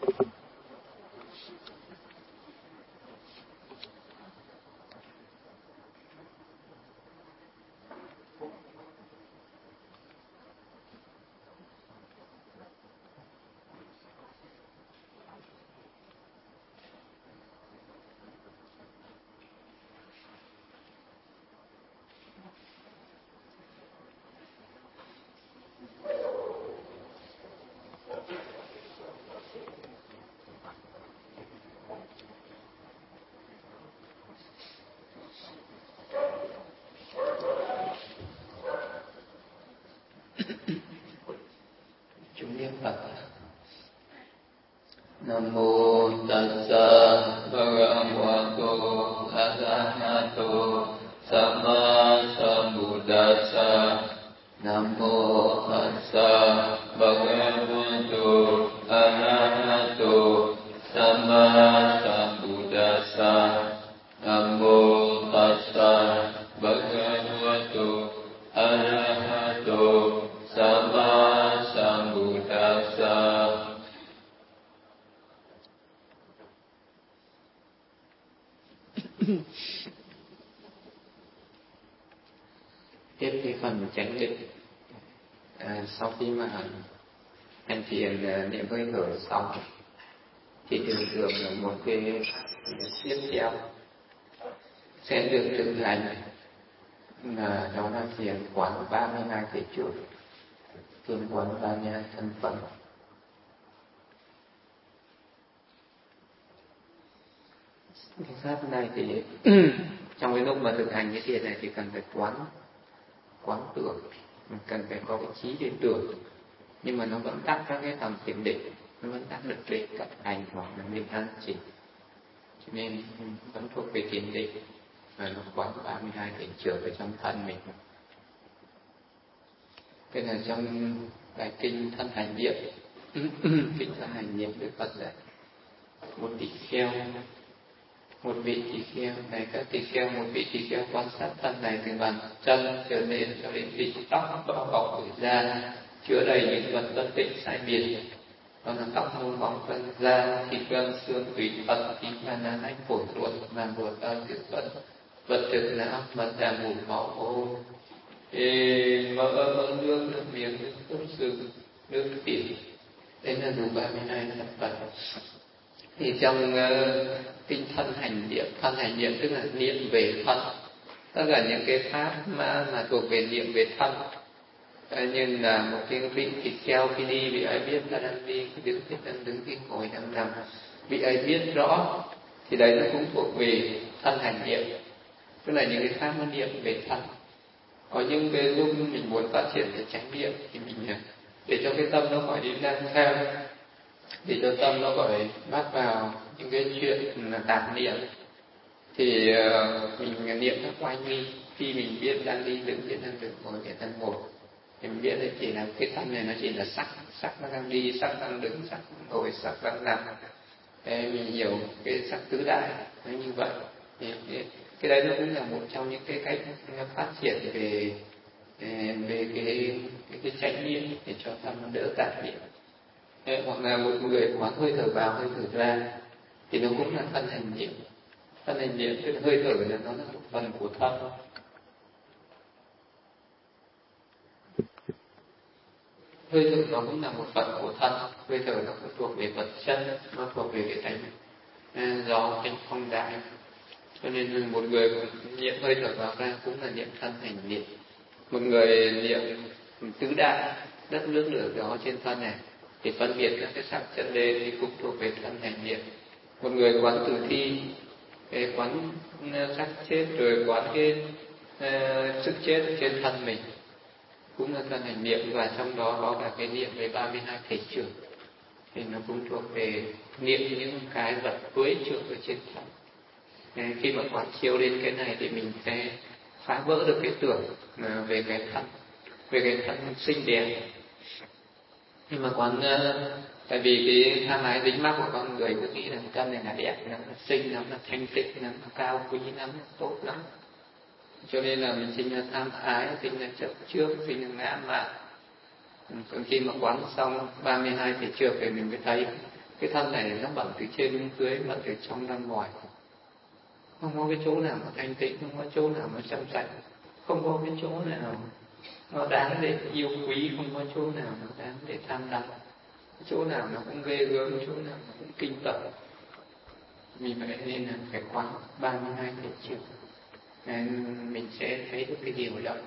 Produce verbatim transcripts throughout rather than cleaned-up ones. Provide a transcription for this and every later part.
Chúng niệm Phật. Nam mô Tassa Bhagavato Arahato Samma Sambuddhassa. Nam mô Tassa Bhagavato Arahato Samma Sambuddhassa. Nam mô Tassa Bhagavato Arahato Samma Sambuddhassa. Tiếp cái phần chánh định, à, sau khi mà hành thiền à, niệm hơi thở xong thì thường thường là một cái tiếp theo sẽ được thực hành là đó là thiền quán ba mươi hai thể chủ, thiền quán ba mươi hai thân phận. Cái pháp này thì trong cái lúc mà thực hành cái thiền này thì cần phải quán quán tưởng, mình cần phải có cái trí để tưởng, nhưng mà nó vẫn tắt các cái tầm thiền định, nó vẫn tắt được cái cận hành hoặc là niệm an chỉ, cho nên vẫn thuộc về thiền định và nó quán ba mươi hai thể trưởng ở trong thân mình. Cái là trong bài kinh Thân Hành Niệm, kinh Thân Hành Niệm Đức Phật dạy một tỳ kheo, một vị tỳ kheo này, các tỳ kheo, một vị tỳ kheo quan sát thân này từ bàn chân trở lên cho đến vị tóc bao bọc từ da, chứa đầy những vật bất tịnh sai biệt, đó là tóc môn bóng phân da, thịt gân xương tủy thận, tim gan não nách phổi ruột màng ruột ơ tử phân, vật thực não mật đàm mủ máu ô, mỡ mỡ nước nước miếng nước cốt xương nước tiểu. Đây là đủ ba mươi hai thân phận. Thì trong uh, kinh Thân Hành Niệm, Thân Hành Niệm tức là niệm về thân, tất cả những cái pháp mà, mà thuộc về niệm về thân. uh, như là một cái vị thịt kheo khi đi, vị ấy biết ta đang đi, đứng thì đang đứng, thì ngồi đang nằm, vị ấy biết rõ, thì đấy nó cũng thuộc về thân hành niệm, tức là những cái pháp nó niệm về thân. Có những cái lúc mình muốn phát triển để chánh niệm thì mình để cho cái tâm nó khỏi đi lang thang, để cho tâm nó khỏi bắt vào những cái chuyện là tạp niệm, thì uh, mình niệm nó quay nghi. Khi mình biết đang đi đứng, biết đang đứng, ngồi, biết đang ngồi, thì mình biết là chỉ là cái tâm này nó chỉ là sắc, sắc nó đang đi, sắc đang đứng, sắc ngồi, sắc đang nằm. Thế mình hiểu cái sắc tứ đại nó như vậy. Thì cái đấy nó cũng là một trong những cái cách phát triển về về cái cái, cái chánh niệm để cho tâm nó đỡ tạp niệm. Thế, hoặc là một người quán hơi thở vào hơi thở ra thì nó cũng là thân hành niệm. Thân hành niệm tức là hơi thở là nó là một phần của thân. Hơi thở nó cũng là một phần của thân. Hơi thở nó cũng thuộc về vật chất, nó thuộc về cái tánh gió, tánh phong đại. Cho nên một người niệm hơi thở vào ra cũng là niệm thân hành niệm. Một người niệm tứ đại, đất nước lửa gió trên thân này thì phân biệt các cái sắc chất lên thì cũng thuộc về thân hành niệm. Một người quán tử thi, cái quán sắc chết, rồi quán cái uh, sức chết trên thân mình cũng là thân hành niệm, và trong đó có cả cái niệm về ba mươi hai thể trưởng, thì nó cũng thuộc về niệm những cái vật quấy trưởng ở trên thân. Khi mà quán chiếu đến cái này thì mình sẽ phá vỡ được cái tưởng về cái thân, về cái thân xinh đẹp. Nhưng mà quán, tại vì cái tham ái dính mắc của con người cứ nghĩ là cái thân này là đẹp, nó là xinh lắm, là thanh tịnh lắm, là cao quý lắm, là tốt lắm, cho nên là mình sinh ra tham ái, sinh ra chấp trước, sinh ra ngã mạn. Còn khi mà quán xong ba mươi hai thể trước thì mình mới thấy cái thân này nó bận từ trên đến dưới, bận từ trong ra ngoài, không có cái chỗ nào mà thanh tịnh, không có chỗ nào mà trong sạch, không có cái chỗ nào nó đáng để yêu quý, không có chỗ nào nó đáng để tham đắm, chỗ nào nó cũng ghê gớm, chỗ nào nó cũng kinh tởm. Vì vậy nên là phải quán ba mươi hai thể trước, nên mình sẽ thấy được cái điều đó.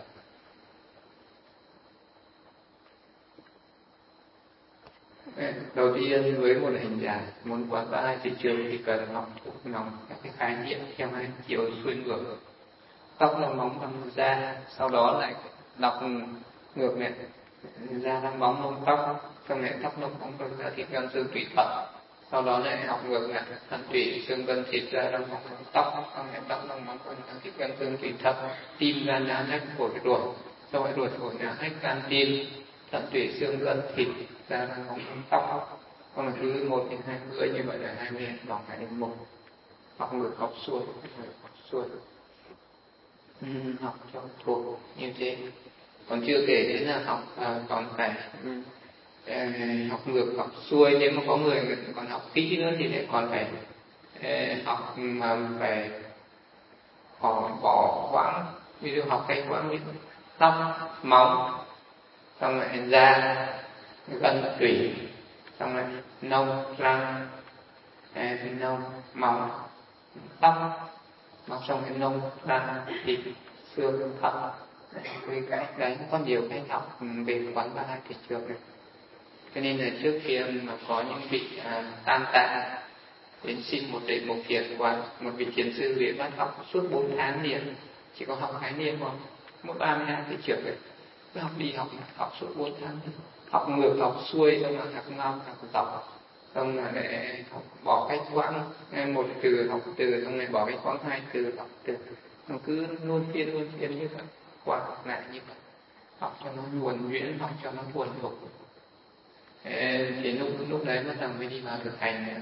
Đầu tiên với một hành giả muốn quán ba mươi hai thể trước thì cần học thuộc lòng các cái khái niệm theo hai chiều xuôi ngược, tóc lông móng răng da, sau đó lại đọc ngược này, da răng móng lông tóc, xong lại tóc lông móng răng da thịt gan xương tủy thận, sau đó lại học ngược lại thận tủy xương gân thịt da răng móng lông tóc, xong lại tóc lông móng răng thịt gan xương tủy thận, tim gan não nách phổi ruột, sau lại ruột phổi não nách gan tim, thận tủy xương gân thịt da răng móng lông tóc. Còn là thứ một đến hai bữa như vậy là hai mươi học hai đến một, học ngược học xuôi, học xuôi. Ừ, học cho thuộc như thế. Còn chưa kể đến là học à, còn phải à, học ngược học xuôi. Nếu mà có người còn học kỹ nữa thì lại còn phải à, học mà phải bỏ bỏ quãng, ví dụ học cái quãng tóc móng, xong lại da gân tủy, xong lại nông răng à, nông móng tóc, mọc xong cái nông răng thịt xương thận. Cái cái đấy có nhiều cái học về quán ba hai thể trước này. Cho nên là trước kia mà có những vị à, tam tạng đến xin một đề một kiệt quán, một vị thiền sư về bắt học suốt bốn tháng liền, chỉ có học khái niệm không, mỗi ba mươi hai thể trước này, cứ học đi học học suốt bốn tháng, học ngược học xuôi, xong là học ngon học dọc, xong là để học, bỏ cái quãng một từ học từ, xong rồi bỏ cái quãng hai từ học từ, nó cứ luôn phiên luôn phiên như vậy, qua học lại như vậy, học cho nó nhuần nhuyễn, học cho nó buồn bực. Thì lúc lúc đấy bắt đầu mới đi vào thực hành nữa.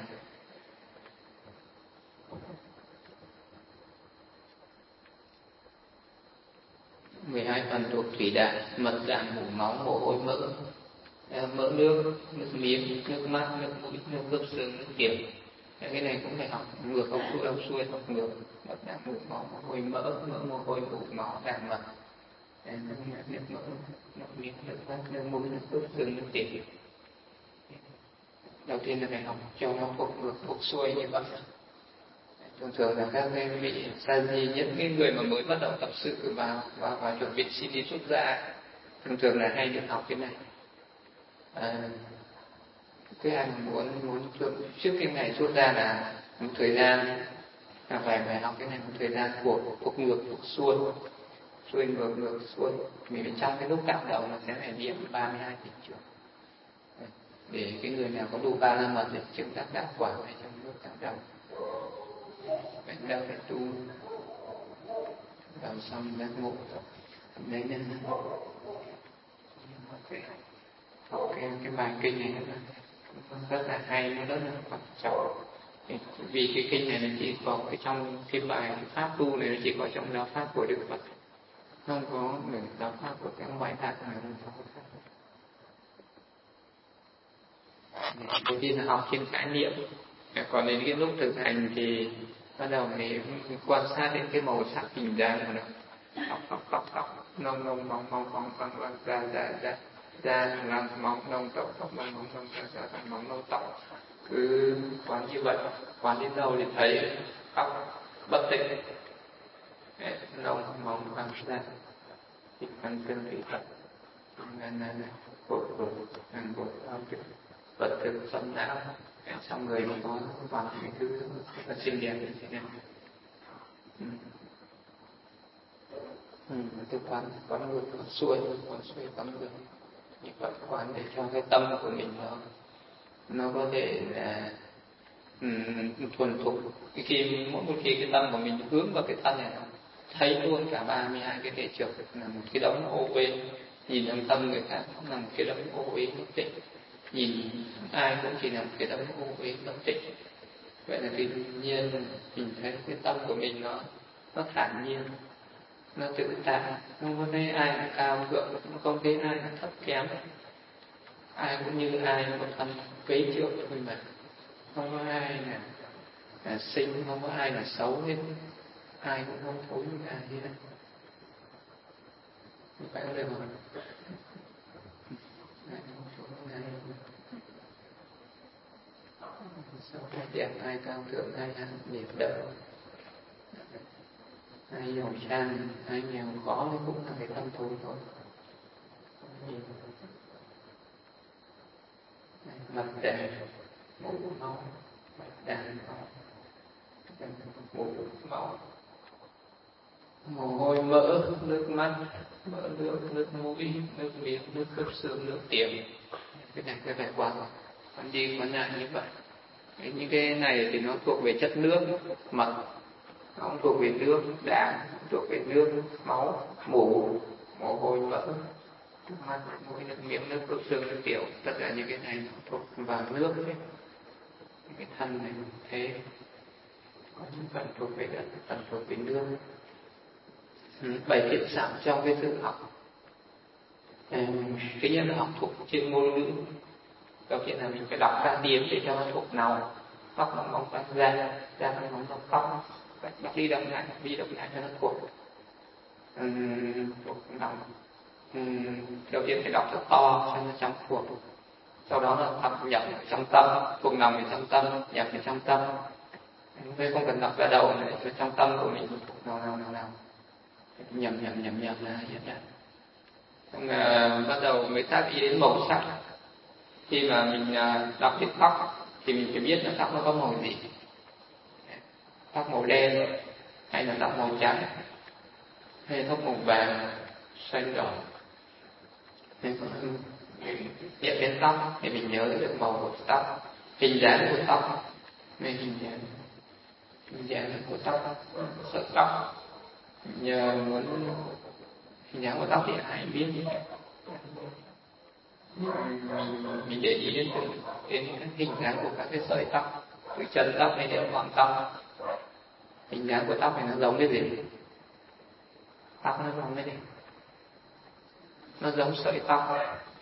mười hai phần thuộc thủy đạm: mật đạm, mủ máu, mồ hôi, mỡ, mỡ nước, nước miếng, nước mắt, nước mũi, nước khớp xương, nước tiểu. Cái này cũng phải học ngược học xuôi, học xuôi học ngược. Mật đạm, mủ máu, mồ hôi, mỡ, mỡ, mồ hôi, mủ máu, đạm, mật, nước mỡ, nước miếng, nước mắt, nước mũi, nước khớp xương, nước tiểu. Đầu tiên là phải học cho nó thuộc ngược thuộc xuôi như vậy. Thường thường là các vị sa di, những cái người mà mới bắt đầu tập sự vào và và chuẩn bị xin đi xuất gia, thường thường là hay được học cái này. À, cái ai mà muốn muốn trước cái ngày xuất gia là một thời gian là phải phải học cái này một thời gian thuộc thuộc ngược thuộc xuôi, xuôi ngược ngược xuôi. Vì bên trong cái lúc cạo đầu nó sẽ phải niệm ba mươi hai tịnh trưởng, để cái người nào có đủ ba la mật để chứng đắc đạo quả này trong lúc cạo đầu. Bệnh đâu phải tu đầu xong giác ngộ đấy, nên cái học cái, cái bài kinh này rất là hay, nó rất là quan trọng. Vì cái kinh này nó chỉ có cái trong cái bài pháp tu này, nó chỉ có trong giáo pháp của Đức Phật, không có ở giáo pháp của các ngoại đạo nào. Đầu tiên là học trên khái niệm, còn đến cái lúc thực hành thì bắt đầu mới quan sát đến cái màu sắc hình dáng của nó. Tóc tóc tóc tóc nông nông móng móng móng móng móng da da da da răng móng nông tóc tóc móng móng móng da da răng móng nông tóc. Cứ quán như vậy, quán đến đâu thì thấy tóc bất tịnh, nông móng răng da thịt răng xương thủy thận, nên là bột bột ăn bột ao trực vật thực sống não, trong người mà có toàn những thứ rất là xinh đẹp như thế này. Ừ. Ừ, cái quán quán ngược quán xuôi, quán xuôi quán ngược như vậy, quán để cho cái tâm của mình nó nó có thể là um, thuần thục. Cái khi mỗi một khi cái tâm của mình hướng vào cái thân này, thấy luôn cả ba mươi hai cái thể trực là một cái đống ô uế, nhìn trong tâm người khác cũng là một cái đống ô uế bất tịnh, nhìn ai cũng chỉ là một cái đống ô uế bất tịnh. Vậy là tự nhiên mình thấy cái tâm của mình nó nó thản nhiên, nó tự tại, không có thấy ai là cao thượng, không thấy ai là thấp kém, ai cũng như ai, một thân vế trước cho mình vậy. không có ai là, là xinh, không có ai là xấu hết, ai cũng không thối như ai hết. Phải không được không? Ai không thối ai xấu ai đẹp, ai cao thượng, ai ăn đẹp đỡ, ai giàu sang, ai nghèo khó thì cũng là cái tâm thối thôi. Mặt đẹp, mũ máu, đàn mũ máu, mồ hôi mỡ, nước mắt, mỡ nước, nước mũi, nước miệng, nước khớp xương, nước tiểu. Cái này cái phải qua rồi, còn đi còn lại như vậy. Những cái này thì nó thuộc về chất nước, mật, nó không thuộc về nước, đạm, thuộc về nước, máu, mủ, mồ hôi mỡ, mắt, mũi, nước miệng, nước khớp xương, nước tiểu. Tất cả những cái này nó thuộc vào nước ấy. Cái thân này thế, có những phần thuộc về đất, phần thuộc về nước. Bảy thiện xảo trong cái tự học. Cái nhất là học thuộc trên ngôn ngữ. Đầu tiên là mình phải đọc ra tiếng để cho nó thuộc nào. Tóc nó móng tay ra, ra nó móng tóc tóc. Đọc đi đọc lại, đọc đi đọc lại cho nó thuộc. Uhm, thuộc lòng. Uhm, đầu tiên phải đọc thật to cho nó trong thuộc. Sau đó là tập nhập trong tâm, thuộc lòng ở trong tâm, nhập ở trong tâm. Tôi không cần đọc ra đầu nữa, cho trong tâm của mình thuộc nào nào nào nào. Nhầm nhầm nhầm nhầm là hiện ra. Xong là bắt đầu mới tác ý đến màu sắc. Khi mà mình đọc đến tóc thì mình phải biết là tóc nó có màu gì. Tóc màu đen hay là tóc màu trắng hay tóc màu vàng, xanh đỏ. Nên có hiện đến tóc thì mình nhớ được màu của tóc, hình dáng của tóc, nên hình dáng hình dáng của tóc, sợi tóc. Nhờ muốn hình dáng của tóc thì ai biết gì. Mình để ý đến, đến hình dáng của các cái sợi tóc, từ chân tóc hay đến ngọn tóc. Hình dáng của tóc này nó giống cái gì? Tóc nó giống cái gì? Nó giống sợi tóc.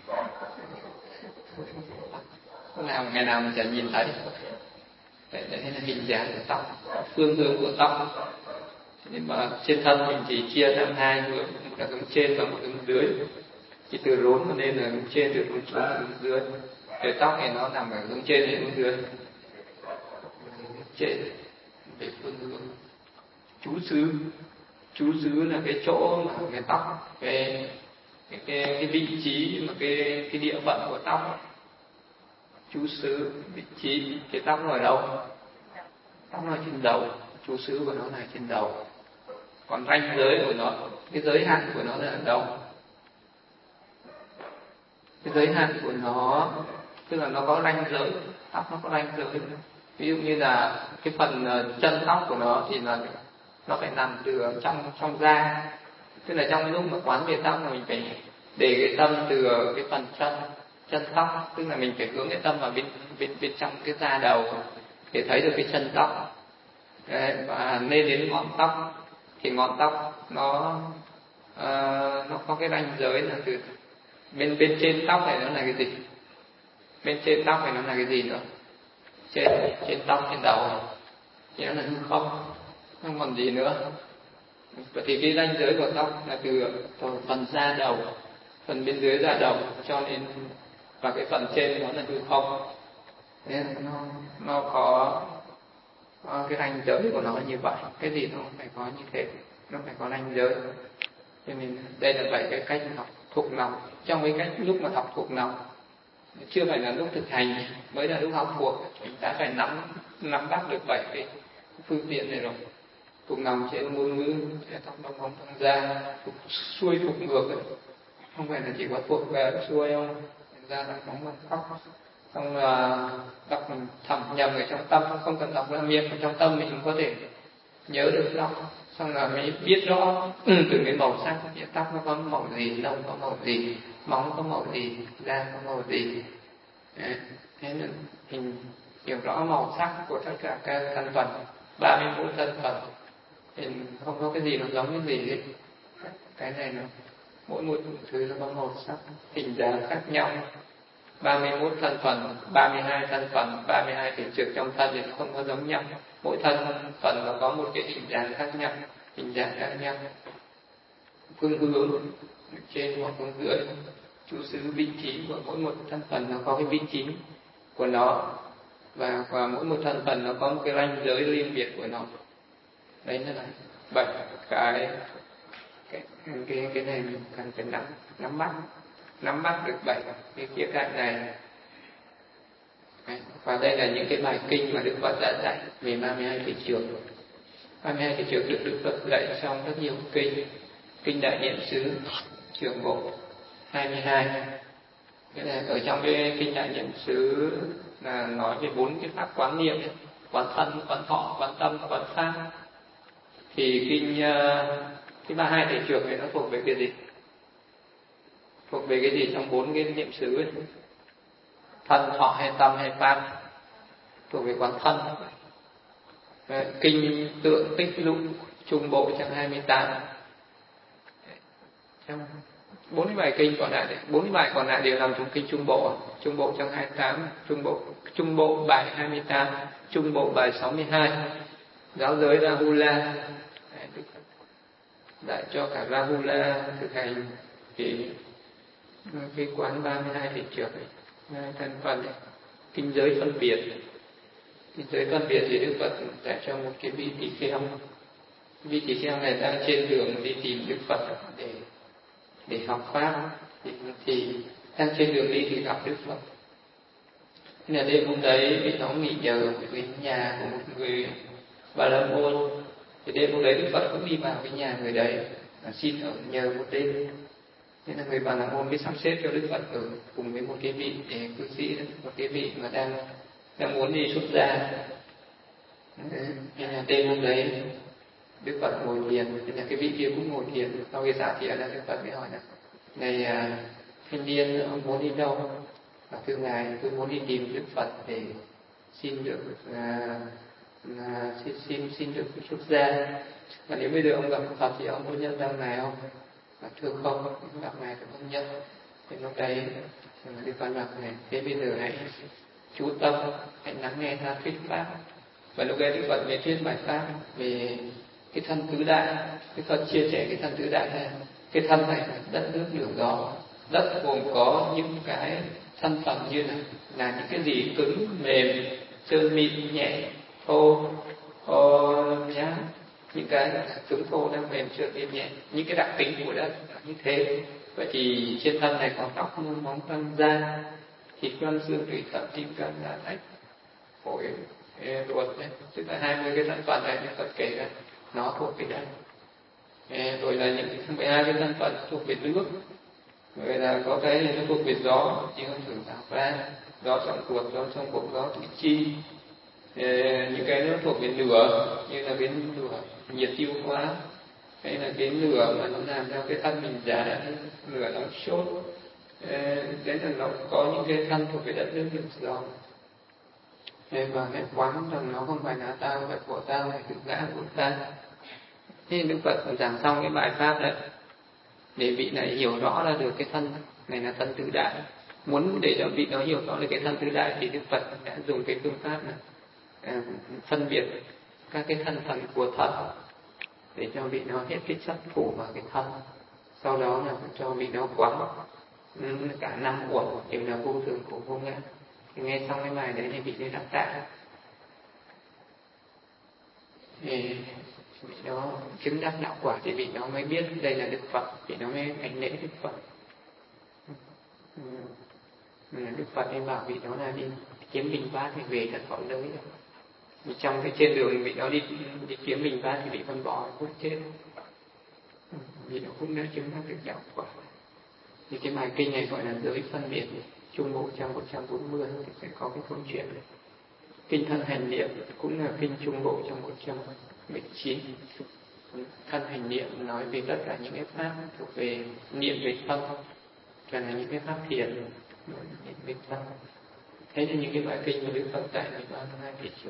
Nào ngày nào mình chẳng nhìn thấy. Vậy là hình dáng của tóc, phương hướng của tóc. Nhưng mà trên thân mình chỉ chia thành hai hướng, một là hướng trên và một hướng dưới. Chỉ từ rốn mà nên là hướng trên, từ rốn xuống là hướng dưới. Cái tóc này nó nằm ở hướng trên hay hướng dưới? Trên, về phương hướng. Chú xứ, chú xứ là cái chỗ mà cái tóc, cái cái cái, cái vị trí mà cái cái địa phận của tóc. Chú xứ, vị trí, cái tóc nó ở đâu? Tóc nó ở trên đầu, chú xứ của nó là trên đầu. Còn ranh giới của nó, cái giới hạn của nó là ở đâu? Cái giới hạn của nó, tức là nó có ranh giới, tóc nó có ranh giới. Ví dụ như là cái phần chân tóc của nó thì là nó phải nằm từ trong trong da. Tức là trong lúc mà quán về tóc là mình phải để cái tâm từ cái phần chân chân tóc, tức là mình phải hướng cái tâm vào bên bên bên trong cái da đầu để thấy được cái chân tóc. Đấy, và nên đến ngọn tóc thì ngọn tóc nó uh, nó có cái ranh giới là từ bên bên trên tóc này nó là cái gì, bên trên tóc này nó là cái gì nữa, trên trên tóc trên đầu thì nó là hư không, không còn gì nữa. Vậy thì cái ranh giới của tóc là từ phần da đầu, phần bên dưới da đầu cho đến và cái phần trên nó là hư không. Nên nó nó có cái ranh giới của nó như vậy. Cái gì nó phải có như thế, nó phải có ranh giới. Cho nên đây là bảy cái cách học thuộc lòng. Trong cái cách lúc mà học thuộc lòng, chưa phải là lúc thực hành, mới là lúc học thuộc, chúng ta phải nắm nắm bắt được bảy cái phương tiện này rồi. Thuộc lòng trên ngôn ngữ, sẽ tóc đông bóng thăng ra, thuộc xuôi thuộc ngược ấy. Không phải là chỉ có thuộc về xuôi không, ra là bóng bằng tóc. Xong là đọc thầm nhầm ở trong tâm, không cần đọc ra miệng, ở trong tâm mình có thể nhớ được tóc. Xong là mới biết rõ từ cái màu sắc, biết tóc nó có màu gì, lông có màu gì, móng có màu gì, da có màu gì. Đấy. Thế nên mình hiểu rõ màu sắc của tất cả các thân phận, ba mươi mốt thân phận, thì không có cái gì nó giống cái gì hết. Cái này nó mỗi một thứ nó có màu sắc, hình dáng khác nhau, ba mươi mốt thân phần, ba mươi hai thân phần, ba mươi hai thể trực trong thân thì nó không có giống nhau. Mỗi thân phần nó có một cái hình dáng khác nhau, hình dạng khác nhau, phương hướng trên hoặc phương dưới, chủ xứ vị trí của mỗi một thân phần nó có cái vị trí của nó, và, và mỗi một thân phần nó có một cái ranh giới riêng biệt của nó. Đấy là bảy cái cái cái cái này mình cần phải nắm nắm bắt nắm bắt được bảy cái khía cạnh này. Đấy. Và đây là những cái bài kinh mà Đức Phật đã dạy về ba mươi hai thể trường. ba mươi hai thể trường được Đức Phật dạy trong rất nhiều kinh. Kinh Đại Niệm xứ trường bộ hai mươi hai. Cái này ở trong cái kinh Đại Niệm xứ là nói về bốn cái pháp quán niệm ấy. Quán thân, quán thọ, quán tâm, quán pháp. Thì kinh cái ba mươi hai thể trường này nó thuộc về cái gì? Thuộc về cái gì trong bốn cái niệm xứ ấy? Thân, thọ hay tâm hay pháp? Thuộc về quán thân. Kinh Tượng Tích Lục Trung Bộ trong hai mươi tám. Trong bốn mươi bài kinh còn lại, bốn mươi bài còn lại đều nằm trong kinh Trung Bộ. Trung Bộ trong hai mươi tám, Trung Bộ Trung Bộ bài hai mươi tám, Trung Bộ bài sáu mươi hai. Giáo giới Rahula dạy cho cả Rahula thực hành cái cái quán ba mươi hai thể trường này, thân phần này. Kinh giới phân biệt, kinh giới phân biệt thì Đức Phật dạy cho một cái vị tỳ kheo. Vị tỳ kheo này đang trên đường đi tìm Đức Phật để để học pháp, thì, thì đang trên đường đi thì gặp Đức Phật. Nên là đêm hôm đấy vị đó nghỉ nhờ ở cái nhà của một người Bà La Môn. Thì đêm hôm đấy Đức Phật cũng đi vào cái nhà người đấy và xin ở nhờ một đêm. Nên là người Bà La Môn mới sắp xếp cho Đức Phật ở cùng với một cái vị để cư sĩ, một cái vị mà đang đang muốn đi xuất gia. Nên là đêm hôm đấy Đức Phật ngồi thiền, nên là cái vị kia cũng ngồi thiền. Sau khi xả thiền là Đức Phật mới hỏi là: này à, thanh niên, ông muốn đi đâu? Và thưa ngài, tôi muốn đi tìm Đức Phật để xin được à, à, xin xin xin được xuất gia. Và nếu bây giờ ông gặp Phật thì ông có nhân danh ngài không? Và thưa không, gặp ngài thì không nhân. Thì lúc đấy Đức Phật bảo này: thế bây giờ hãy chú tâm, hãy lắng nghe ta thuyết pháp. Và lúc đấy Đức Phật mới thuyết bài pháp về cái thân tứ đại. Đức Phật chia sẻ cái thân tứ đại này. Cái thân này là đất nước lửa gió. Đất gồm có những cái thân phận như là, là những cái gì cứng, mềm, trơn mịn, nhẹ, thô, thô nhá. Những cái cứng, thô, đang mềm, trơn mịn, nhẹ. Những cái đặc tính của đất là như thế. Vậy thì trên thân này có tóc, mông, móng, răng, da, thịt, gan, xương, tủy, thận, tim, gan, dạ, ếch, phổi, ruột đấy. Tức là hai mươi cái thân phận này Đức Phật kể ra nó thuộc về đây. Rồi là những cái mười hai cái thân phận thuộc về nước. Rồi là có cái nó thuộc về gió, như con thử tạo ra, gió trong ruột, gió trong bụng, gió tứ chi. Những cái nó thuộc về lửa, như là cái lửa nhiệt tiêu hóa, hay là cái lửa mà nó làm cho cái thân mình giá, lửa nóng sốt. Đấy là nó có những cái thân thuộc về đất nước nước gió. Và cái quán rằng nó không phải là tao, phải của tao, phải tự ngã của ta. Thế Đức Phật giảng xong cái bài pháp đấy, để vị này hiểu rõ ra được cái thân này là thân tứ đại. Muốn để cho vị đó hiểu rõ được cái thân tứ đại thì Đức Phật đã dùng cái phương pháp này, à, phân biệt các cái thân phần của thân để cho vị nó hết cái chấp thủ vào cái thân. Sau đó là cho vị nó quán cả năm uẩn đều là vô thường của vô ngã. Thì nghe xong cái bài đấy thì vị này đắc tạ. Thì vị đó chứng đắc đạo quả thì vị đó mới biết đây là Đức Phật, vị đó mới hành lễ Đức Phật. Đức Phật nên bảo vị đó là đi kiếm bình bát thì về thật khỏi giới rồi. Trong cái trên đường vị đó đi đi kiếm bình bát thì bị con bò hút chết. Vị đó cũng đã chứng đắc được đạo quả. Thì cái bài kinh này gọi là giới phân biệt. Trung Bộ trang một trăm bốn mươi thì sẽ có cái câu chuyện này. Kinh thân hành niệm cũng là kinh Trung Bộ trong một trăm mười chín. Thân hành niệm nói về tất cả những cái pháp thuộc về niệm về thân, cho là những cái pháp thiền niệm về thân. Thế nên những cái bài kinh mà Đức Phật dạy là ba mươi hai thể trường.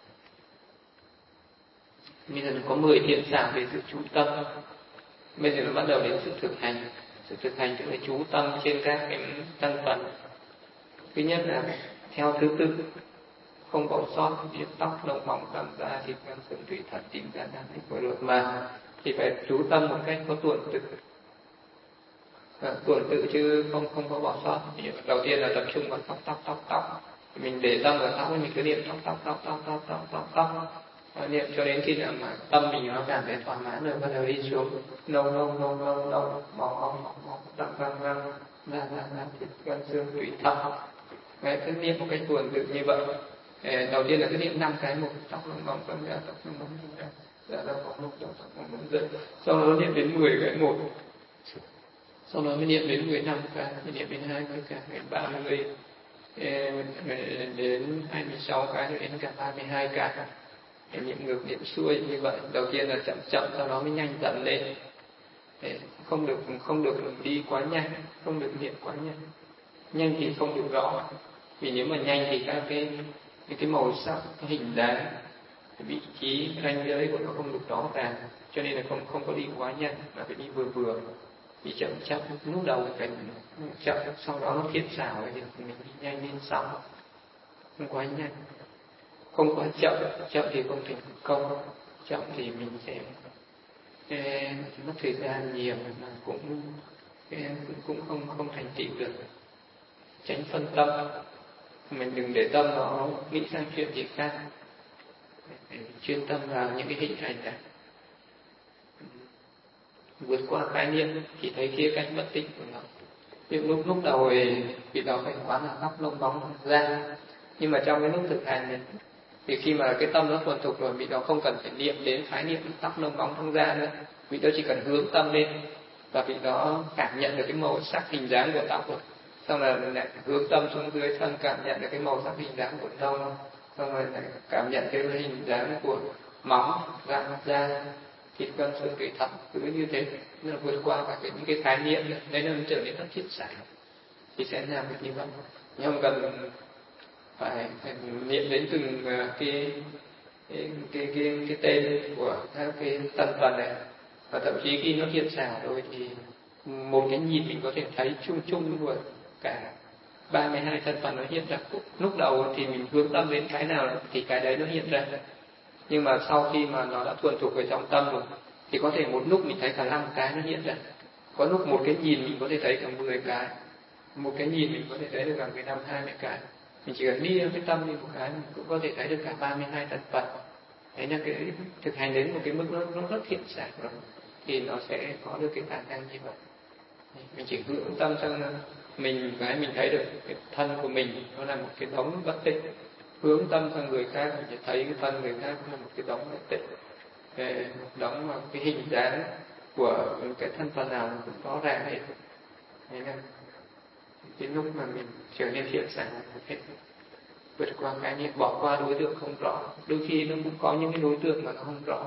Bây giờ nó có mười thiện xảo về sự chú tâm. Bây giờ nó bắt đầu đến sự thực hành. Sự thực hành tức là chú tâm trên các cái thân phận. Thứ nhất là theo thứ tự, không bỏ sót điểm tóc, lông móng, răng da, thịt gan xương tủy thận tim gan gan thịt phổi ruột mà thì phải chú tâm một cách có tuần tự. À, tuần tự chứ không không có bỏ sót. Đầu tiên là tập trung vào tóc tóc tóc tóc. Mình để tâm vào tóc, mình cứ niệm tóc tóc tóc tóc tóc tóc tóc tóc. Niệm cho đến khi nào mà tâm mình nó cảm thấy thỏa mãn rồi bắt đầu đi xuống nâu nâu nâu nâu nâu mỏng mỏng mỏng mỏng răng răng răng da da da thịt gan xương tủy thận. Đấy, cứ niệm một cách tuần tự như vậy. Ê, đầu tiên là cứ niệm năm cái một, tóc lông móng răng da tóc lông móng răng da da móng lông tóc lông móng răng. Sau đó niệm đến mười cái một. Sau đó mới niệm đến mười lăm cái, mới niệm đến hai mươi cái, đến ba mươi, đến hai mươi sáu cái, đến cả ba mươi hai cái. Niệm ngược niệm xuôi như vậy. Đầu tiên là chậm chậm, sau đó mới nhanh dần lên. Không được không được đi quá nhanh, không được niệm quá nhanh. Nhanh thì không được rõ, vì nếu mà nhanh thì các cái cái, cái màu sắc, cái hình dáng, cái vị trí, ranh giới của nó không được rõ ràng, cho nên là không không có đi quá nhanh, mà phải đi vừa vừa, đi chậm chậm. Lúc đầu phải chậm, sau đó nó thiệt xảo thì mình đi nhanh lên sau, không quá nhanh, không quá chậm. Chậm thì không thành công, chậm thì mình sẽ eh, mất thời gian nhiều mà cũng eh, cũng không không thành tựu được. Tránh phân tâm, mình đừng để tâm nó nghĩ sang chuyện gì khác, để chuyên tâm vào những cái hình ảnh này, vượt qua khái niệm chỉ thấy khía cạnh bất tịnh của nó. Nhưng lúc lúc đầu thì vị đó phải quán là tóc lông bóng da, nhưng mà trong cái lúc thực hành này thì khi mà cái tâm nó thuần thục rồi, vị đó không cần phải niệm đến khái niệm tóc lông bóng trong da nữa, vị đó chỉ cần hướng tâm lên và vị đó cảm nhận được cái màu sắc hình dáng của tóc rồi. Xong rồi lại hướng tâm xuống dưới thân, cảm nhận được cái màu sắc hình dáng của lông, xong rồi lại cảm nhận cái hình dáng của móng, răng, da, thịt gan xương tủy thận, cứ như thế, nó là vượt qua cả cái, những cái khái niệm đấy, đấy nó trở nên rất thiết xảy thì sẽ làm được như vậy. Nhưng không cần phải, phải niệm đến từng cái cái cái cái, cái tên của các cái thân phần này, và thậm chí khi nó thiệt xảo rồi thì một cái nhìn mình có thể thấy chung chung của cả ba mươi hai thân phần nó hiện ra. Lúc đầu thì mình hướng tâm đến cái nào thì cái đấy nó hiện ra, nhưng mà sau khi mà nó đã thuần thục ở trong tâm rồi thì có thể một lúc mình thấy cả năm cái nó hiện ra, có lúc một cái nhìn mình có thể thấy cả mười cái, một cái nhìn mình có thể thấy được cả mười lăm, hai mươi cái. Mình chỉ cần đi cái tâm đi một cái mình cũng có thể thấy được cả ba mươi hai thân phần. Đấy là cái thực hành đến một cái mức nó, nó rất thiện xảo rồi thì nó sẽ có được cái khả năng như vậy. Mình chỉ hướng tâm sang mình, cái mình thấy được cái thân của mình nó là một cái đống bất tịnh, hướng tâm sang người khác mình sẽ thấy cái thân người khác là một cái đống bất tịnh, đống mà cái hình dáng của cái thân phần nào cũng rõ ràng hết. Đấy là cái lúc mà mình trở nên thiện xảo hết, vượt qua cái niệm, bỏ qua đối tượng không rõ. Đôi khi nó cũng có những cái đối tượng mà nó không rõ,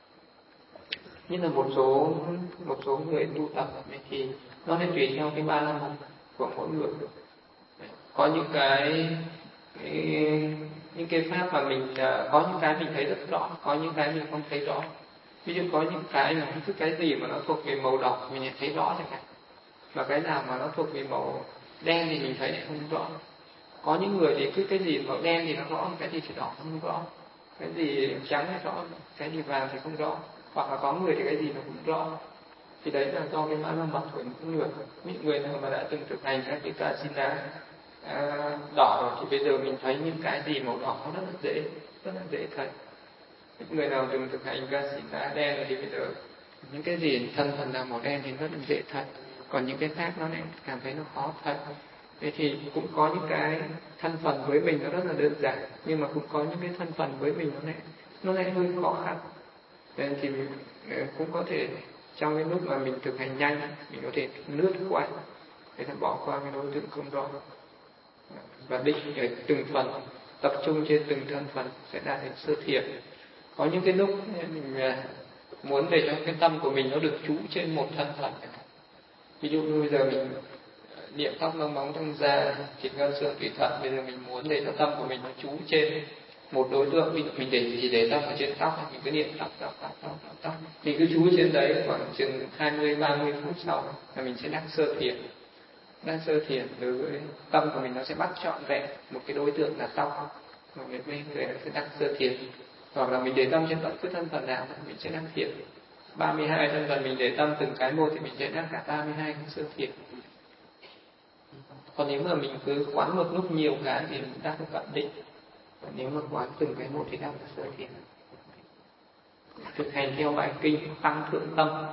như là một số một số người tu tập thì nó sẽ tùy theo cái ba la mật của mỗi người. Có những cái, cái những cái pháp mà mình có những cái mình thấy rất rõ, có những cái mình không thấy rõ. Ví dụ có những cái mà cứ cái gì mà nó thuộc về màu đỏ mình thấy rõ chẳng hạn, và cái nào mà nó thuộc về màu đen thì mình thấy không rõ. Có những người thì cứ cái gì màu đen thì nó rõ, cái gì thì đỏ không rõ, cái gì trắng thì rõ, cái gì vàng thì không rõ, hoặc là có người thì cái gì nó cũng rõ. Thì đấy là do cái mã mật của những người. Những người nào mà đã từng thực hành các cái Kasina à, đỏ rồi thì bây giờ mình thấy những cái gì màu đỏ nó rất là dễ, rất là dễ thấy. Những người nào từng thực hành Kasina đen rồi thì bây giờ những cái gì thân phần nào màu đen thì rất là dễ thấy, còn những cái khác nó lại cảm thấy nó khó thấy. Thế thì cũng có những cái thân phần với mình nó rất là đơn giản, nhưng mà cũng có những cái thân phần với mình nó lại nó lại hơi khó khăn. Nên thì cũng có thể trong cái lúc mà mình thực hành nhanh mình có thể lướt qua để bỏ qua cái đối tượng không rõ và định ở từng phần, tập trung trên từng thân phần sẽ đạt đến sơ thiền. Có những cái lúc mình muốn để cho cái tâm của mình nó được trú trên một thân phần, ví dụ như bây giờ mình niệm tóc lông móng trong da, thịt gan xương tủy thận, bây giờ mình muốn để cho tâm của mình nó trú trên một đối tượng, mình để gì để tâm ở trên tóc, mình cứ niệm tóc tóc tóc tóc tóc tóc, mình cứ trú trên đấy khoảng chừng hai mươi ba mươi phút sau là mình sẽ đắc sơ thiền. đang sơ thiền, đối với tâm của mình nó sẽ bắt trọn vẹn một cái đối tượng là tâm, mà người người sẽ đang sơ thiền. Hoặc là mình để tâm trên bất cứ thân phận nào mình sẽ đang thiền. ba mươi hai thân phận mình để tâm từng cái một thì mình sẽ đang cả ba mươi hai cái sơ thiền. Còn nếu mà mình cứ quán một lúc nhiều cái thì mình đang cận định. Còn nếu mà quán từng cái một thì đang là sơ thiền. Thực hành theo bài kinh tăng thượng tâm.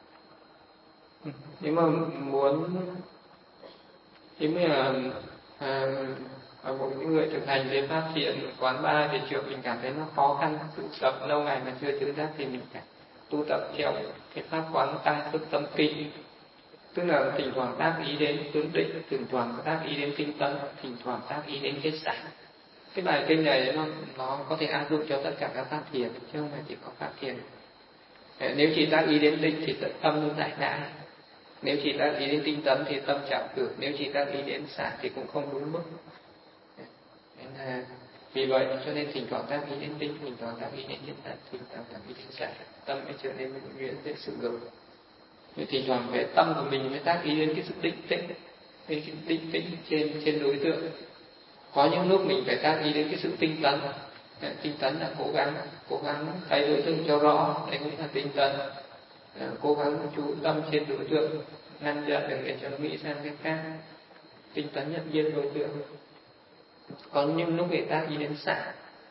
Nếu mà muốn, nếu mà à, một những người thực hành về pháp thiền quán ba thì trước mình cảm thấy nó khó khăn, tu tập lâu ngày mà chưa chứng giác thì mình phải tu tập theo cái pháp quán tăng thượng tâm kinh. Tức là thỉnh thoảng tác ý đến tướng định, thỉnh thoảng tác ý đến tinh tấn, thỉnh thoảng tác ý đến kết giải. Cái bài kinh này nó nó có thể áp dụng cho tất cả các pháp thiền, chứ không phải chỉ có pháp thiền. Nếu chỉ tác ý đến định thì tâm giải ngã. Nếu chỉ tác ý đến tinh tấn thì tâm chạm cử. Nếu chỉ tác ý đến xả thì cũng không đúng mức. Nên là vì vậy cho nên thỉnh thoảng tác ý đến định, thỉnh thoảng tác ý đến nhân tận, thỉnh thoảng tác ý đến xả, tâm mới trở nên nguyện dễ sự gồm. Thỉnh thoảng về tâm của mình mới tác ý đến cái sự định tĩnh, cái định tĩnh trên trên đối tượng. Có những lúc mình phải tác ý đến cái sự tinh tấn. Tinh tấn là cố gắng cố gắng thấy đối tượng cho rõ, đấy cũng là tinh tấn. Cố gắng chú tâm trên đối tượng, ngăn chặn đừng để cho nó nghĩ sang cái khác. Tinh tấn nhận biết đối tượng. Có những lúc người ta ý đến xả.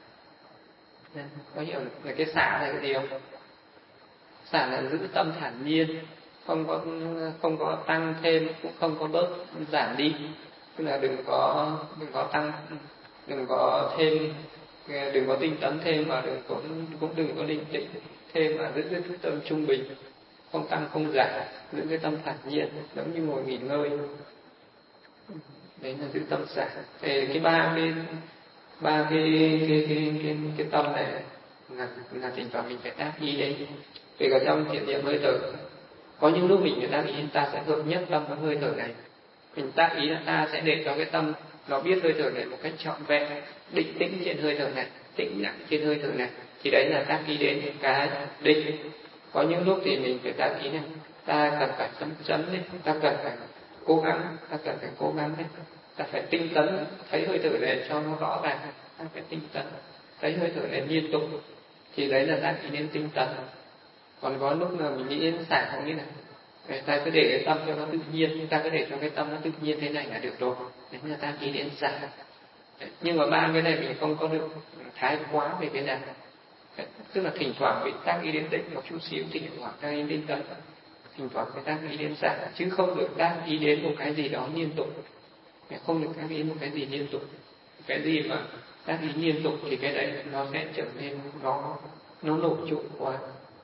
Có hiểu là cái xả là cái gì không? Xả là giữ tâm thản nhiên, không có không có tăng thêm, cũng không có bớt giảm đi. Tức là đừng có đừng có tăng, đừng có thêm, đừng có tinh tấn thêm, mà đừng có cũng đừng có định tĩnh thêm, mà giữ cái tâm trung bình, không tăng không giảm, giữ cái tâm thản nhiên, giống như ngồi nghỉ ngơi. Đấy là giữ tâm xả. Thì cái ba cái ba cái cái cái cái, cái tâm này là là thỉnh thoảng mình phải tác ý đấy. Vì ở trong thiền niệm hơi thở, có những lúc mình phải tác ý ta sẽ hợp nhất tâm với hơi thở này. Mình tác ý là ta sẽ để cho cái tâm nó biết hơi thở này một cách trọn vẹn, định tĩnh trên hơi thở này, tĩnh lặng trên hơi thở này. Thì đấy là tác ý đến cái định. Có những lúc thì mình phải tác ý này, ta cần phải chấn chấn đấy, ta cần phải cố gắng, ta cần phải cố gắng đấy, ta phải tinh tấn, thấy hơi thở này cho nó rõ ràng, ta phải tinh tấn, thấy hơi thở này liên tục. Thì đấy là tác ý đến tinh tấn. Còn có lúc nào mình nghĩ đến xả không nghĩ là ta cứ để cái tâm cho nó tự nhiên, ta cứ để cho cái tâm nó tự nhiên thế này là được rồi. Đấy là ta nghĩ đến xả. Nhưng mà ba cái này mình không có được thái quá về cái này. Tức là thỉnh thoảng mình tác ý đến định một chút xíu, thỉnh thoảng tác ý đến tâm, thỉnh thoảng phải tác ý đến xả, chứ không được tác ý đến một cái gì đó liên tục. Không được tác ý đến một cái gì liên tục. Cái gì mà tác ý liên tục thì cái đấy nó sẽ trở nên nó nó nổi trội quá.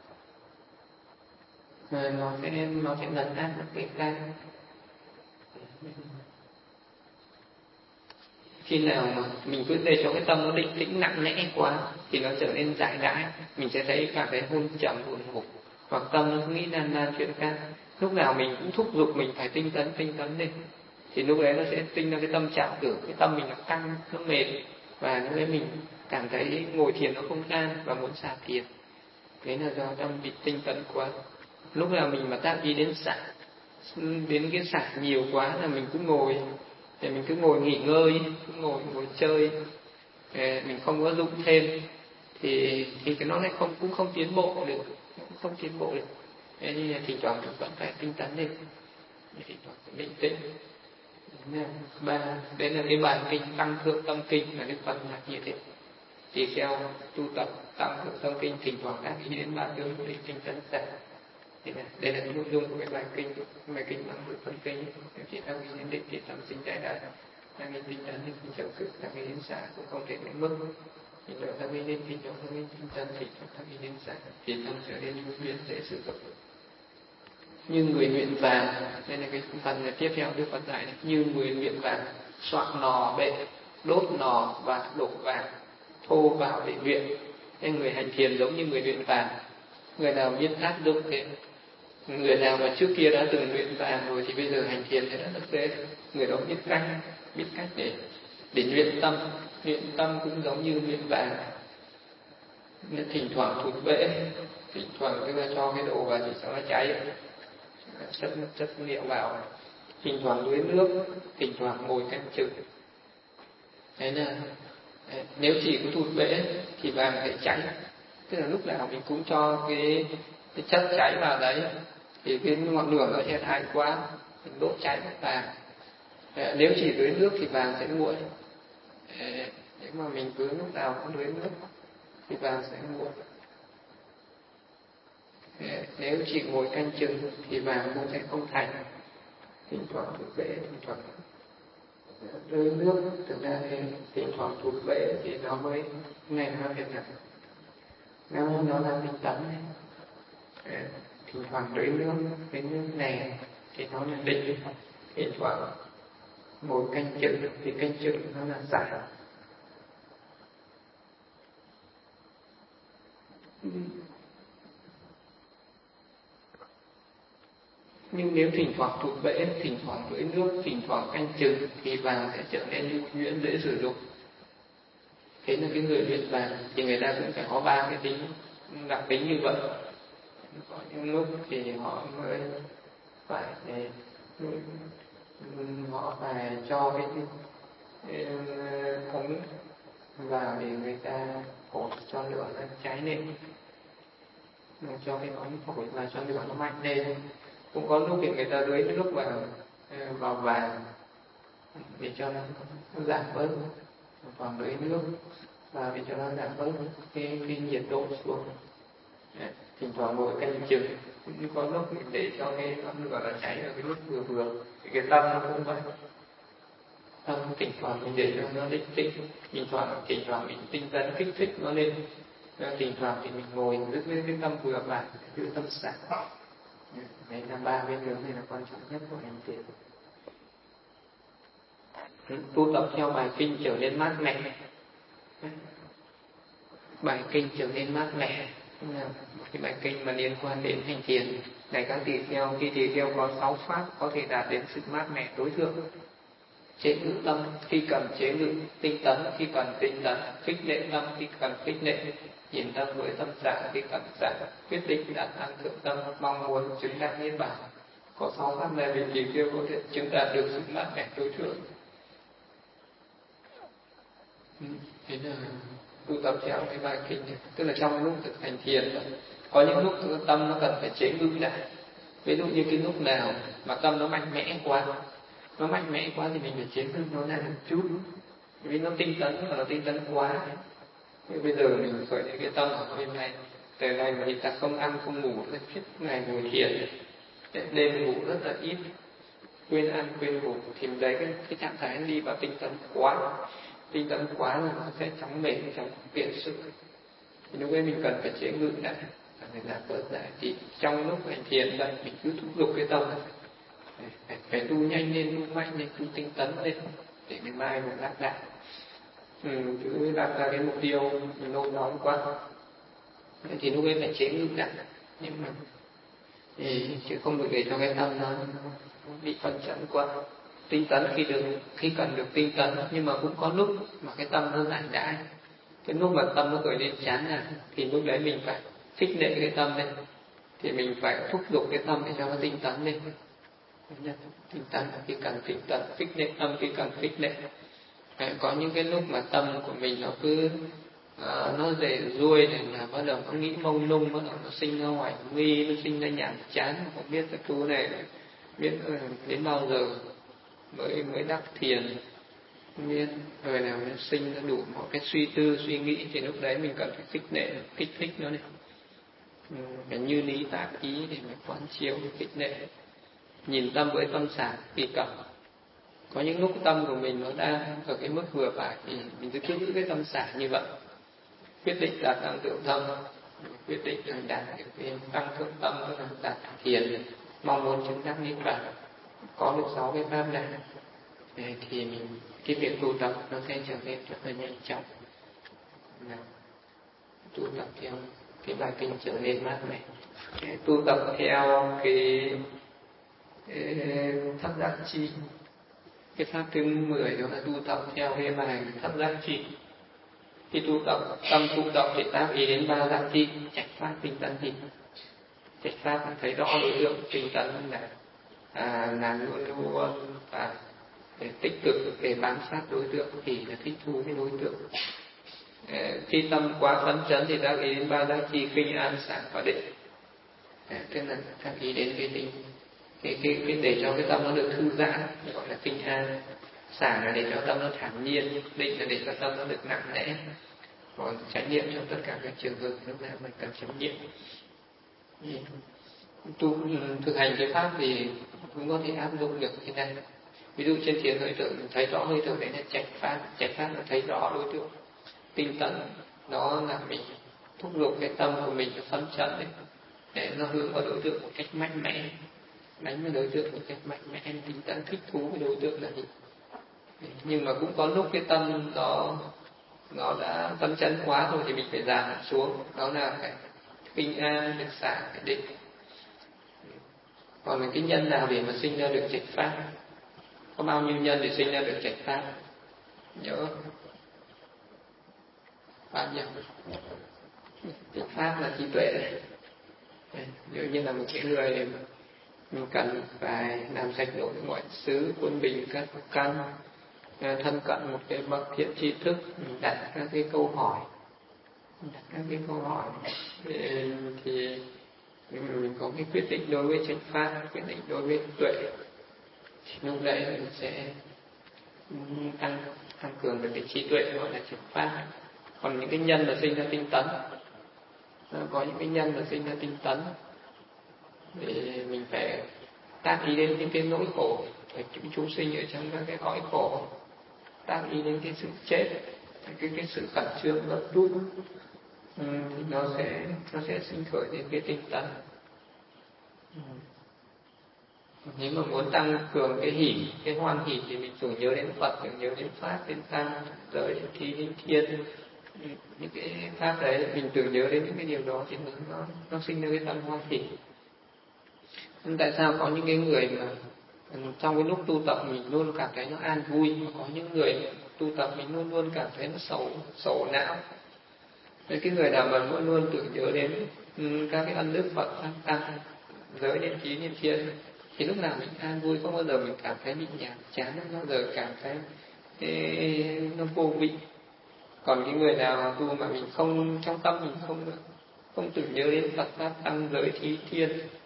Mà nó sẽ nó sẽ lấn át được cái khác. Khi nào mà mình cứ để cho cái tâm nó định tĩnh nặng nẽ quá thì nó trở nên dại dãi, mình sẽ thấy cảm thấy hôn trầm buồn ngủ, hoặc tâm nó nghĩ nan nan chuyện khác. Lúc nào mình cũng thúc giục mình phải tinh tấn tinh tấn lên, thì lúc đấy nó sẽ tinh ra cái tâm trạo cử, cái tâm mình nó căng, nó mệt, và lúc đấy mình cảm thấy ngồi thiền nó không an và muốn xả thiền. Đấy là do tâm bị tinh tấn quá. Lúc nào mình mà tác ý đến xả, đến cái xả nhiều quá là mình cứ ngồi, thì mình cứ ngồi nghỉ ngơi, cứ ngồi ngồi chơi, mình không có dụng thêm, thì thì cái nó lại không cũng không tiến bộ được, cũng không tiến bộ được. Thế nên là thỉnh thoảng mình vẫn phải tinh tấn lên, thỉnh thoảng phải định tĩnh. Ba, đấy là cái bản kinh tăng thượng tâm kinh là Đức Phật là như thế. Thì theo tu tập tăng thượng tâm kinh, thỉnh thoảng đã nghĩ đến ba tướng định tinh tấn xả. Thì này, đây là cái nội dung của cái bài kinh, cái bài kinh tăng thượng tâm kinh. Nếu chỉ đang nghĩ đến định thì tâm sinh đại đại, đang nghĩ tinh tấn thì không chịu cực, đang nghĩ đến xả cũng không thể đến mức. Thì nếu đang nghĩ đến tinh tấn, đang nghĩ tinh tấn thì đang nghĩ đến xả, thì tâm trở nên duyên dễ sử dụng. Như người luyện vàng, đây là cái phần này tiếp theo Đức Phật dạy này. Như người luyện vàng, soạn nò bệ, đốt nò và đổ vàng thô vào để luyện. Nên người hành thiền giống như người luyện vàng. Người nào biết áp dụng thì người nào mà trước kia đã từng luyện vàng rồi thì bây giờ hành thiền thì đã rất dễ. Người đó biết cách, biết cách để để luyện tâm. Luyện tâm cũng giống như luyện vàng. Nên thỉnh thoảng thụt bể, thỉnh thoảng đưa cho cái đồ vào thì cho nó cháy, chất chất liệu vào, thỉnh thoảng đuối nước, thỉnh thoảng ngồi canh chừng. Thế là nếu chỉ có thụt bể thì vàng sẽ cháy, tức là lúc nào mình cũng cho cái, cái chất cháy vào đấy thì cái ngọn lửa nó sẽ thái quá, mình đốt cháy vàng. Nếu chỉ đuối nước thì vàng sẽ nguội. Nếu mà mình cứ lúc nào cũng đuối nước thì vàng sẽ nguội. Nếu chỉ ngồi canh chừng thì vàng cũng sẽ không thành. Thỉnh thoảng thụt bể, thỉnh thoảng đuối nước, thực ra thì thỉnh thoảng thụt bể thì nó mới này nó hiện là nó nó là tinh tấn. Thỉnh thoảng đuối nước, đuối nước này thì nó là định. Thỉnh thoảng ngồi canh chừng thì canh chừng nó là giải. Nhưng nếu thỉnh thoảng thụt bể, thỉnh thoảng đuối nước, thỉnh thoảng canh chừng thì vàng sẽ trở nên nhu nhuyễn dễ sử dụng. Thế là cái người luyện vàng thì người ta cũng phải có ba cái tính đặc tính như vậy. Có những lúc thì họ mới phải họ phải cho cái ống vào để người ta cột cho lửa nó cháy lên, cho cái ống cột vào cho lửa nó mạnh lên. Cũng có lúc thì người ta tưới nước vào vào vàng để cho nó, nó giảm bớt, còn tưới nước vào để cho nó giảm bớt cái, cái nhiệt độ xuống. Thỉnh thoảng ngồi canh chừng, cũng có lúc mình để cho cái ngọn lửa nó cháy ở cái lúc vừa vừa. Thì cái tâm nó cũng vậy, tâm thỉnh thoảng mình để cho nó linh tinh, thỉnh thoảng thỉnh thoảng mình tinh tấn kích thích nó lên, thỉnh thoảng thì mình ngồi giữ với cái tâm vừa phải, giữ tâm sáng. Đấy là ba cái hướng này là quan trọng nhất của hành thiền. Tu tập theo bài kinh trở nên mát mẻ. Bài kinh trở nên mát mẻ là cái bài kinh mà liên quan đến hành thiền. Này các tỳ kheo, khi tỳ kheo có sáu pháp có thể đạt đến sự mát mẻ tối thượng. Chế ngự tâm khi cần chế ngự, tinh tấn khi cần tinh tấn, khích lệ tâm khi cần khích lệ, nhìn tâm với tâm xả khi cần xả, quyết định đạt an thượng tâm, mong muốn chứng đạt niết bàn. Có sáu pháp này vì tỳ kheo có thể chứng đạt được sự mát mẻ tối thượng. Thế là tu tập theo cái bài kinh này, tức là trong lúc thực hành thiền có những lúc tâm nó cần phải chế ngự lại. Ví dụ như cái lúc nào mà tâm nó mạnh mẽ quá, nó mạnh mẽ quá thì mình phải chế ngự nó lại một chút, vì nó tinh tấn mà nó tinh tấn quá. Bây giờ mình khởi lên cái tâm ở bên này, từ này mà người ta không ăn không ngủ, suốt ngày ngồi thiền, đêm ngủ rất là ít, quên ăn quên ngủ, thì đấy cái, cái trạng thái đi vào tinh tấn quá, tinh tấn quá là nó sẽ chóng mệt, chóng kiệt sức. Thì lúc ấy mình cần phải chế ngự lại, cần phải giảm bớt lại. Thì trong lúc hành thiền đây mình cứ thúc giục cái tâm này, phải, phải tu nhanh lên, tu mạnh lên, tu tinh tấn lên, để ngày mai mình đạt đạt. Ừ, cứ đặt ra cái mục tiêu mình nôn nóng quá thì lúc ấy phải chế ngự lại, nhưng mà thì chứ không được để cho cái tâm nó bị phân chấn quá. Tinh tấn khi được, khi cần được tinh tấn, nhưng mà cũng có lúc mà cái tâm nó lại đãi, cái lúc mà tâm nó khởi lên chán nản thì lúc đấy mình phải khích lệ cái tâm lên, thì mình phải thúc giục cái tâm để cho nó tinh tấn lên. Tinh tấn khi cần tinh tấn, khích lệ tâm khi cần khích lệ. Có những cái lúc mà tâm của mình nó cứ uh, nó dễ ruôi này là bắt đầu nó nghĩ mông lung, bắt đầu nó sinh ra hoài nghi, nó sinh ra nhàm chán, không biết cái tu này biết uh, đến bao giờ mới mới đắc thiền, biết rồi nào nó sinh ra đủ một cái suy tư suy nghĩ, thì lúc đấy mình cần phải khích lệ, kích thích nó này, phải như lý tác ý để mình quán chiếu khích lệ, nhìn tâm với tâm xả tùy cảm. Có những lúc tâm của mình nó đang ở cái mức vừa phải thì mình cứ cứ giữ cái tâm xả như vậy, quyết định đạt tăng thượng tâm, quyết định đạt cái tăng thượng tâm, đạt thiền, mong muốn chứng đắc niết bàn. Có được sáu cái pháp này thì mình cái việc tu tập nó sẽ trở nên rất là nhanh chóng. Tu tập theo cái bài kinh trở nên mát mẻ, tu tập theo cái thất giác chi. Cái pháp thứ mười đó là tu tập theo cái bài thất giác chi. Khi tu tập, tâm tu tập thì tác ý đến ba giác chi, trạch pháp tinh tấn thì trạch pháp thấy rõ đối tượng tinh tấn là à, là luôn luôn và để tích cực để bám sát đối tượng thì là thích thú với đối tượng. Khi tâm quá phấn chấn thì tác ý đến ba giác chi khinh an xả và định, tức là tác ý đến cái định cái, cái, cái để cho cái tâm nó được thư giãn, gọi là khinh an. Xả là để cho tâm nó thản nhiên, định là để cho tâm nó được nặng nề. Còn chánh niệm trong tất cả các trường hợp lúc nào mình cần chánh niệm. Tu thực hành cái pháp thì cũng có thể áp dụng được cái này. Ví dụ trên thiền hơi thở mình thấy rõ hơi thở đấy là chánh pháp, chánh pháp là thấy rõ đối tượng tinh tấn, đó là mình thúc giục cái tâm của mình nó phấn chấn đấy, để nó hướng vào đối tượng một cách mạnh mẽ, đánh vào đối tượng một cách mạnh mẽ, tinh tấn thích thú với đối tượng là gì. Nhưng mà cũng có lúc cái tâm nó nó đã phấn chấn quá rồi thì mình phải giảm xuống, đó là cái kinh an, được xả, cái định. Còn cái nhân nào để mà sinh ra được chánh pháp? Có bao nhiêu nhân để sinh ra được chánh pháp? Nhớ bao nhiêu? Chánh pháp là trí tuệ đấy. Nếu như là một cái người mình cần phải làm sạch đổi mọi xứ, quân bình các căn, thân cận một cái bậc thiện tri thức, mình đặt các cái câu hỏi, mình đặt các cái câu hỏi thì mình có cái quyết định đối với chánh pháp, quyết định đối với tuệ, thì lúc đấy mình sẽ tăng tăng cường được cái trí tuệ, gọi là chánh pháp. Còn những cái nhân là sinh ra tinh tấn, có những cái nhân là sinh ra tinh tấn thì mình phải tác ý đến những cái nỗi khổ, phải chúng sinh ở trong các cái cõi khổ, tác ý đến cái sự chết, cái cái sự khẩn trương gấp rút, ừ, thì nó sẽ nó sẽ sinh khởi đến cái tinh tấn. Ừ. Nếu mà muốn tăng cường cái hỷ, cái hoan hỷ thì mình thường nhớ đến Phật, thường nhớ đến pháp, đến tăng, giới, đến thi, đến thiên. Những cái pháp đấy mình thường nhớ đến những cái điều đó thì nó nó sinh ra cái tâm hoan hỷ. Nhưng tại sao có những cái người mà trong cái lúc tu tập mình luôn cảm thấy nó an vui, mà có những người tu tập mình luôn luôn cảm thấy nó sầu sầu não? Thế cái người nào mà luôn luôn tưởng nhớ đến các cái ân đức Phật, pháp, tăng, giới, đến trí, đến thiên thì lúc nào mình an vui, không bao giờ mình cảm thấy bị nhàm chán, không bao giờ cảm thấy ê, nó vô vị. Còn cái người nào tu mà mình không, trong tâm mình không không tưởng nhớ đến Phật, pháp, tăng, giới, trí, thiên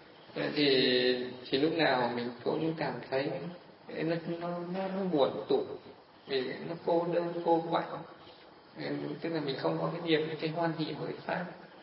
thì thì lúc nào mình cũng cảm thấy nó nó nó, nó buồn tủi, vì nó cô đơn, cô quạnh, tức là mình không có cái niềm cái hoan hỷ với pháp.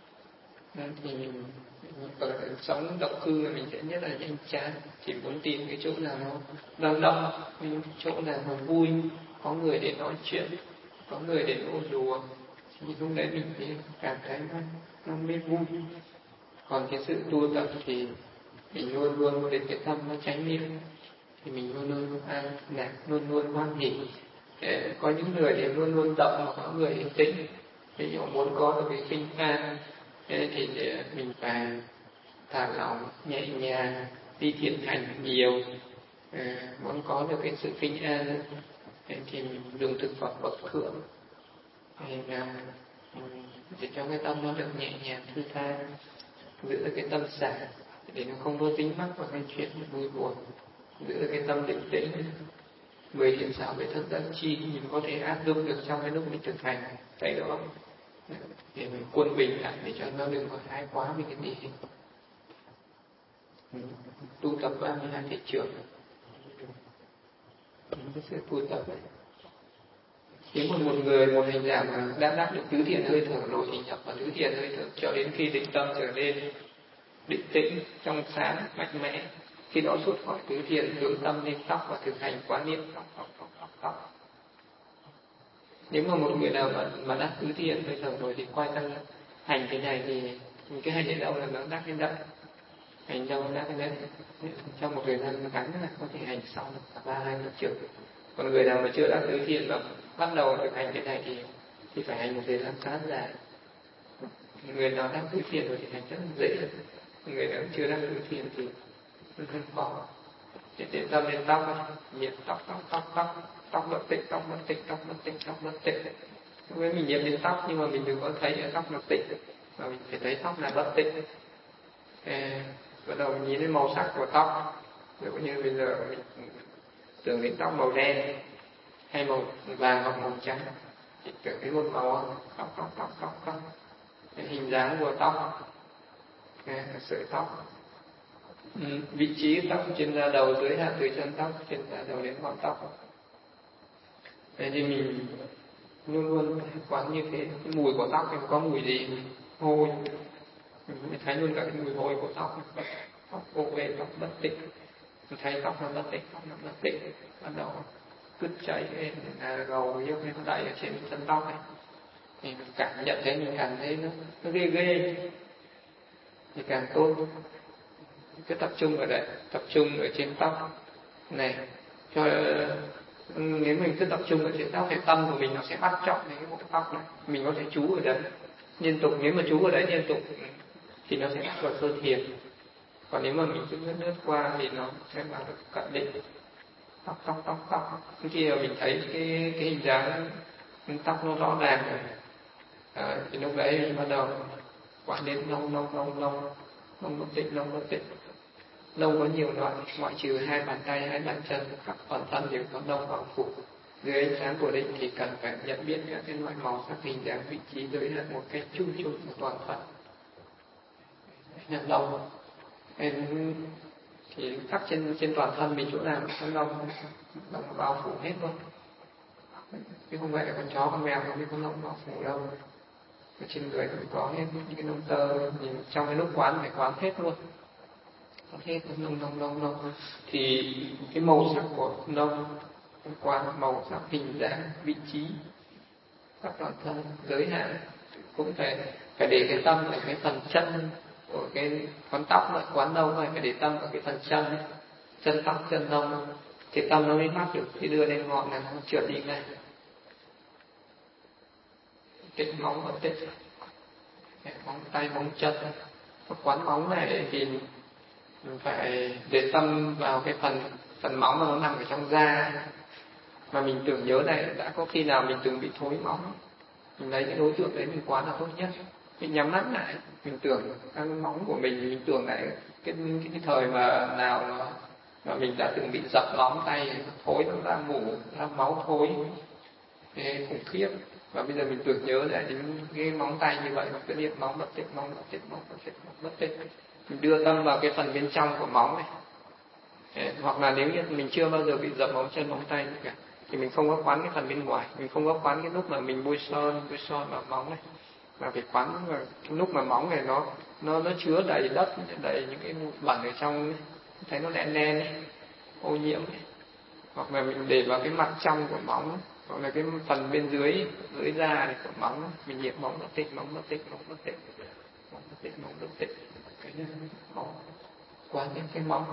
Thì mình ở sống độc cư mình sẽ nhất là nhanh chán, chỉ muốn tìm cái chỗ nào nó đông đông, chỗ nào nó vui, có người để nói chuyện, có người để ôn đùa, thì lúc đấy mình sẽ cảm thấy nó nó mới vui. Còn cái sự tu tập thì mình luôn luôn đến cái tâm nó chánh niệm, thì mình luôn luôn an lạc, luôn luôn hoan hỷ. Có những người thì luôn luôn động, mà có người thì tĩnh. Ví dụ muốn có được cái khinh an thì mình phải thả lỏng, nhẹ nhàng, đi thiện hành nhiều. Muốn có được cái sự khinh an thì mình dùng thực phẩm bậc thượng để cho cái tâm nó được nhẹ nhàng thư tha, giữ được cái tâm xả để nó không có dính mắc vào cái chuyện vui buồn, giữ được cái tâm định tĩnh. Mười thiện xảo về thân giác chi mình có thể áp dụng được trong cái lúc mình thực hành cái đó, để mình quân bình lại, để cho nó đừng có thái quá với cái gì. Tu tập ba mươi hai thiện trường, cái sự tu tập này. Nếu mà một người, một hành giả mà đã đắc được tứ thiện hơi thở rồi thì nhập vào tứ thiện hơi thở cho đến khi định tâm trở nên định tĩnh, trong sáng, mạnh mẽ. Khi đó xuất khỏi tứ thiện, hướng tâm lên tóc và thực hành quán niệm tóc, tóc, tóc, tóc, tóc. Nếu mà một người nào mà, mà đắc tứ thiện hơi thở rồi thì quay sang hành cái này thì cái hành đến đâu là nó đắc đến đâu, hành đâu đắc đến đấy. Trong một thời gian ngắn là có thể hành xong được ba hai năm trước. Còn người nào mà chưa đắc tứ thiện mà bắt đầu thực hành cái này thì thì phải hành một thời gian khá dài. Người nào đắc tứ thiện rồi thì hành rất là dễ, người nào chưa đắc tứ thiện thì rất khó. Để để tâm lên tóc, niệm tóc, tóc, tóc, tóc, tóc bất tịnh, tóc bất tịnh, tóc bất tịnh, tóc bất tịnh. Lúc đấy mình niệm đến tóc nhưng mà mình đừng có thấy ở tóc là tịnh, mà mình phải thấy tóc là bất tịnh. Bắt đầu mình nhìn đến màu sắc của tóc, ví dụ như bây giờ mình tưởng đến tóc màu đen hay màu vàng hoặc màu trắng, thì tưởng đến một màu tóc tóc tóc tóc tóc, cái hình dáng của tóc, cái sợi tóc, ừ, vị trí tóc trên da đầu, dưới hạ từ chân tóc trên da đầu đến ngọn tóc. Thế thì mình luôn luôn quán như thế. Cái mùi của tóc thì có mùi gì? Hôi. Mình thấy luôn cả cái mùi hôi của tóc. Tóc ô về, tóc bất tịnh. Mình thấy tóc nó bất tịnh, tóc nó bất tịnh, bắt đầu cứt chảy lên, là gầu nhức lên đẩy ở trên chân tóc này. Thì mình cảm nhận thấy, mình cảm thấy nó, nó ghê ghê thì càng tốt. Cứ tập trung ở đây, tập trung ở trên tóc này. Cho nếu mình cứ tập trung ở trên tóc thì tâm của mình nó sẽ bắt chọn đến cái bộ tóc này. Mình có thể chú ở đấy liên tục. Nếu mà chú ở đấy liên tục thì nó sẽ bắt vào sơ thiền. Còn nếu mà mình cứ lướt lướt qua thì nó sẽ vào được cận định. Tóc tóc tóc tóc. Khi mà mình thấy cái cái hình dáng tóc nó rõ ràng rồi, à, thì lúc đấy mình bắt đầu quán đến lông lông lông lông lông bất tịnh, lông bất tịnh. Lông có nhiều loại, ngoại trừ hai bàn tay, hai bàn chân, khắp toàn thân đều có lông bao phủ. Dưới ánh sáng của định thì cần phải nhận biết các cái loại màu sắc, hình dáng, vị trí giới hạn một cách chung chung của toàn thân. Nhận lông thì khắp trên trên toàn thân mình chỗ nào cũng có lông, lông bao phủ hết luôn. Chứ không phải là con chó, con mèo không biết có lông bao phủ đâu. Ở trên người cũng có hết những cái lông tơ, thì trong cái lúc quán phải quán hết luôn. Hết nông nông nông nông thì cái màu sắc của nông qua màu sắc, hình dáng, vị trí các toàn thân giới hạn cũng phải phải để cái tâm ở cái phần chân của cái con tóc này, quán nông này phải để tâm ở cái phần chân, chân tóc, chân nông thì tâm nó mới mắc được, thì đưa lên ngọn này nó trượt đi ngay. Cái móng ở tết, móng tay, móng chân, quán móng này thì mình phải để tâm vào cái phần phần móng mà nó nằm ở trong da. Mà mình tưởng nhớ này, đã có khi nào mình từng bị thối móng, mình lấy cái đối tượng đấy mình quán là tốt nhất. Mình nhắm mắt lại, mình tưởng cái móng của mình, mình tưởng lại cái, cái, cái thời mà nào mà, mà mình đã từng bị dập móng tay, thối nó ra mủ, ra máu thối, cái khủng khiếp. Và bây giờ mình tưởng nhớ lại đến cái móng tay như vậy, cái niệm móng bất tịnh, móng bất tịnh, móng bất tịnh, móng bất tịnh. Mình đưa tâm vào cái phần bên trong của móng này. Hoặc là nếu như mình chưa bao giờ bị dập móng chân, móng tay cả, thì mình không có quán cái phần bên ngoài, mình không có quán cái lúc mà mình bôi son, bôi son vào móng này, mà phải quán cái lúc mà móng này nó nó nó chứa đầy đất, đầy những cái bẩn ở trong, thấy nó đen đen ấy, ô nhiễm ấy. Hoặc là mình để vào cái mặt trong của móng, hoặc là cái phần bên dưới dưới da này của móng, mình niệm móng bất tịnh, móng bất tịnh, móng bất tịnh, móng bất tịnh, móng bất tịnh. Cái móng quán những cái móng.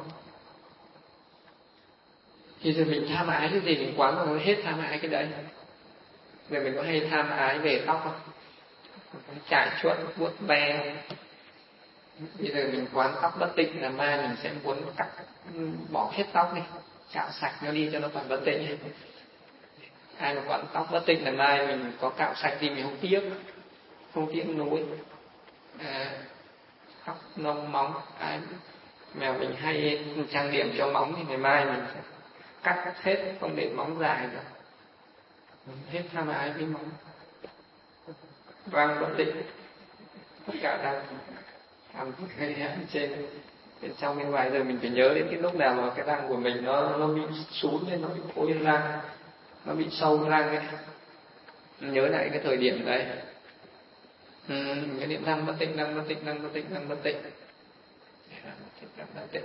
Khi giờ mình tham ái cái gì mình quán nó hết tham ái cái đấy. Giờ mình có hay tham ái về tóc không? Chải chuốt, vuốt ve. Bây giờ mình quán tóc bất tịnh là mai mình sẽ muốn cắt, bỏ hết tóc đi, cạo sạch nó đi cho nó phải bất tịnh. Ai mà quán tóc bất tịnh là mai mình có cạo sạch đi mình không tiếc, không tiếc nuối. À, tóc nông móng, ai mà mình hay trang điểm cho móng thì ngày mai mình sẽ cắt hết, không để móng dài nữa. Hết tham ái với móng. Răng bất tịnh, tất cả răng làm cái trên bên trong bên ngoài. Giờ mình phải nhớ đến cái lúc nào mà cái răng của mình nó nó bị sún lên, nó bị khối răng, nó bị sâu răng ấy. Nhớ lại cái thời điểm đấy. Ừ, cái niệm răng bất tịnh, răng bất tịnh, răng bất tịnh, răng bất tịnh, răng bất tịnh.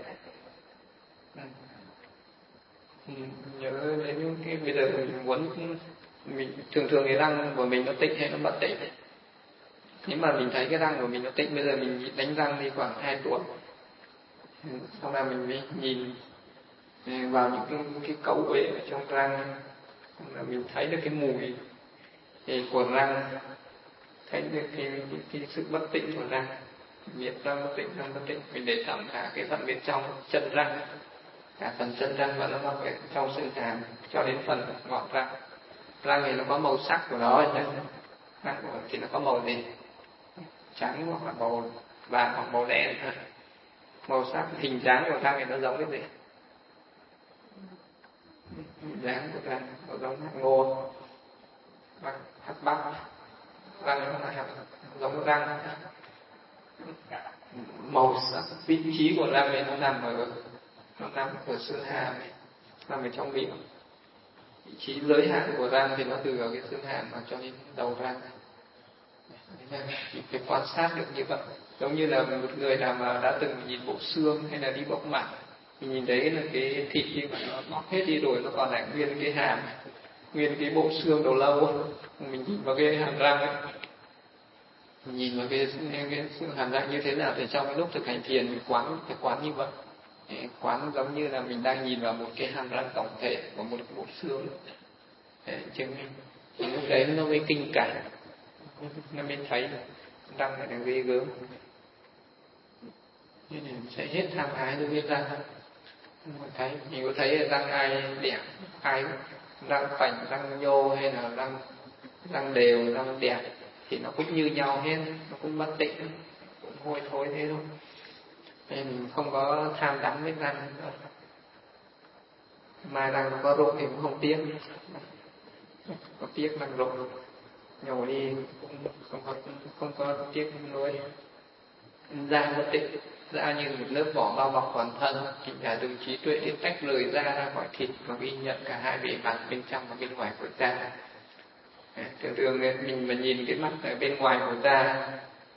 Ừ, nhớ đến cái bây giờ mình muốn mình thường thường cái răng của mình nó tịnh hay nó bất tịnh. Nếu mà mình thấy cái răng của mình nó tịnh, bây giờ mình đánh răng đi khoảng hai tuần, sau đó mình mới nhìn vào những cái, cái cấu uế ở trong răng, là mình thấy được cái mùi của răng, thấy được cái, cái, cái sự bất tịnh của răng. Niệm răng bất tịnh, răng bất tịnh, mình để thẳng cả cái phần bên trong chân răng, cả phần chân răng và nó vào cái trong xương hàm cho đến phần ngọn răng. Răng này nó có màu sắc của nó, răng của thì nó có màu gì? Trắng hoặc là màu vàng hoặc màu đen. Màu sắc, hình dáng của răng này nó giống cái gì? dáng của răng nó giống hạt ngô, răng hạt bắp, răng nó là hạt giống răng. Màu sắc vị trí của răng này nó nằm ở nó nằm ở xương hàm này, nằm ở trong miệng. Vị trí giới hạn của răng thì nó từ ở cái xương hàm mà cho đến đầu răng. Mình phải quan sát được như vậy. Giống như là một người nào mà đã từng nhìn bộ xương hay là đi bóc mặt, mình nhìn thấy là cái thịt nhưng mà nó bóc hết đi rồi, nó còn lại nguyên cái hàm, nguyên cái bộ xương đầu lâu. Mình nhìn vào cái hàm răng ấy, mình nhìn vào cái, cái hàm răng như thế nào thì trong cái lúc thực hành thiền mình quán phải quán như vậy. Quán giống như là mình đang nhìn vào một cái hàm răng tổng thể của một bộ xương. Chứ mình lúc đấy nó mới kinh cảm, nó mới thấy răng này là ghê gớm. Nên mình sẽ hết tham ái đối với răng. Mình thấy mình có thấy răng ai đẹp, ai răng phành, răng nhô hay là răng răng đều, răng đẹp thì nó cũng như nhau hết, nó cũng bất tịnh, cũng hôi thối thế thôi. Nên mình không có tham đắm với răng nữa. Mà răng nó có rụng thì cũng không tiếc, có tiếc răng rụng nhổ đi cũng không có không có tiếc nuôi. Da bất tịnh, da như một lớp vỏ bao bọc toàn thân, thì cả đường trí tuệ để tách rời da ra khỏi thịt và ghi nhận cả hai bề mặt bên trong và bên ngoài của da. Thường thường mình mà nhìn cái mặt ở bên ngoài của da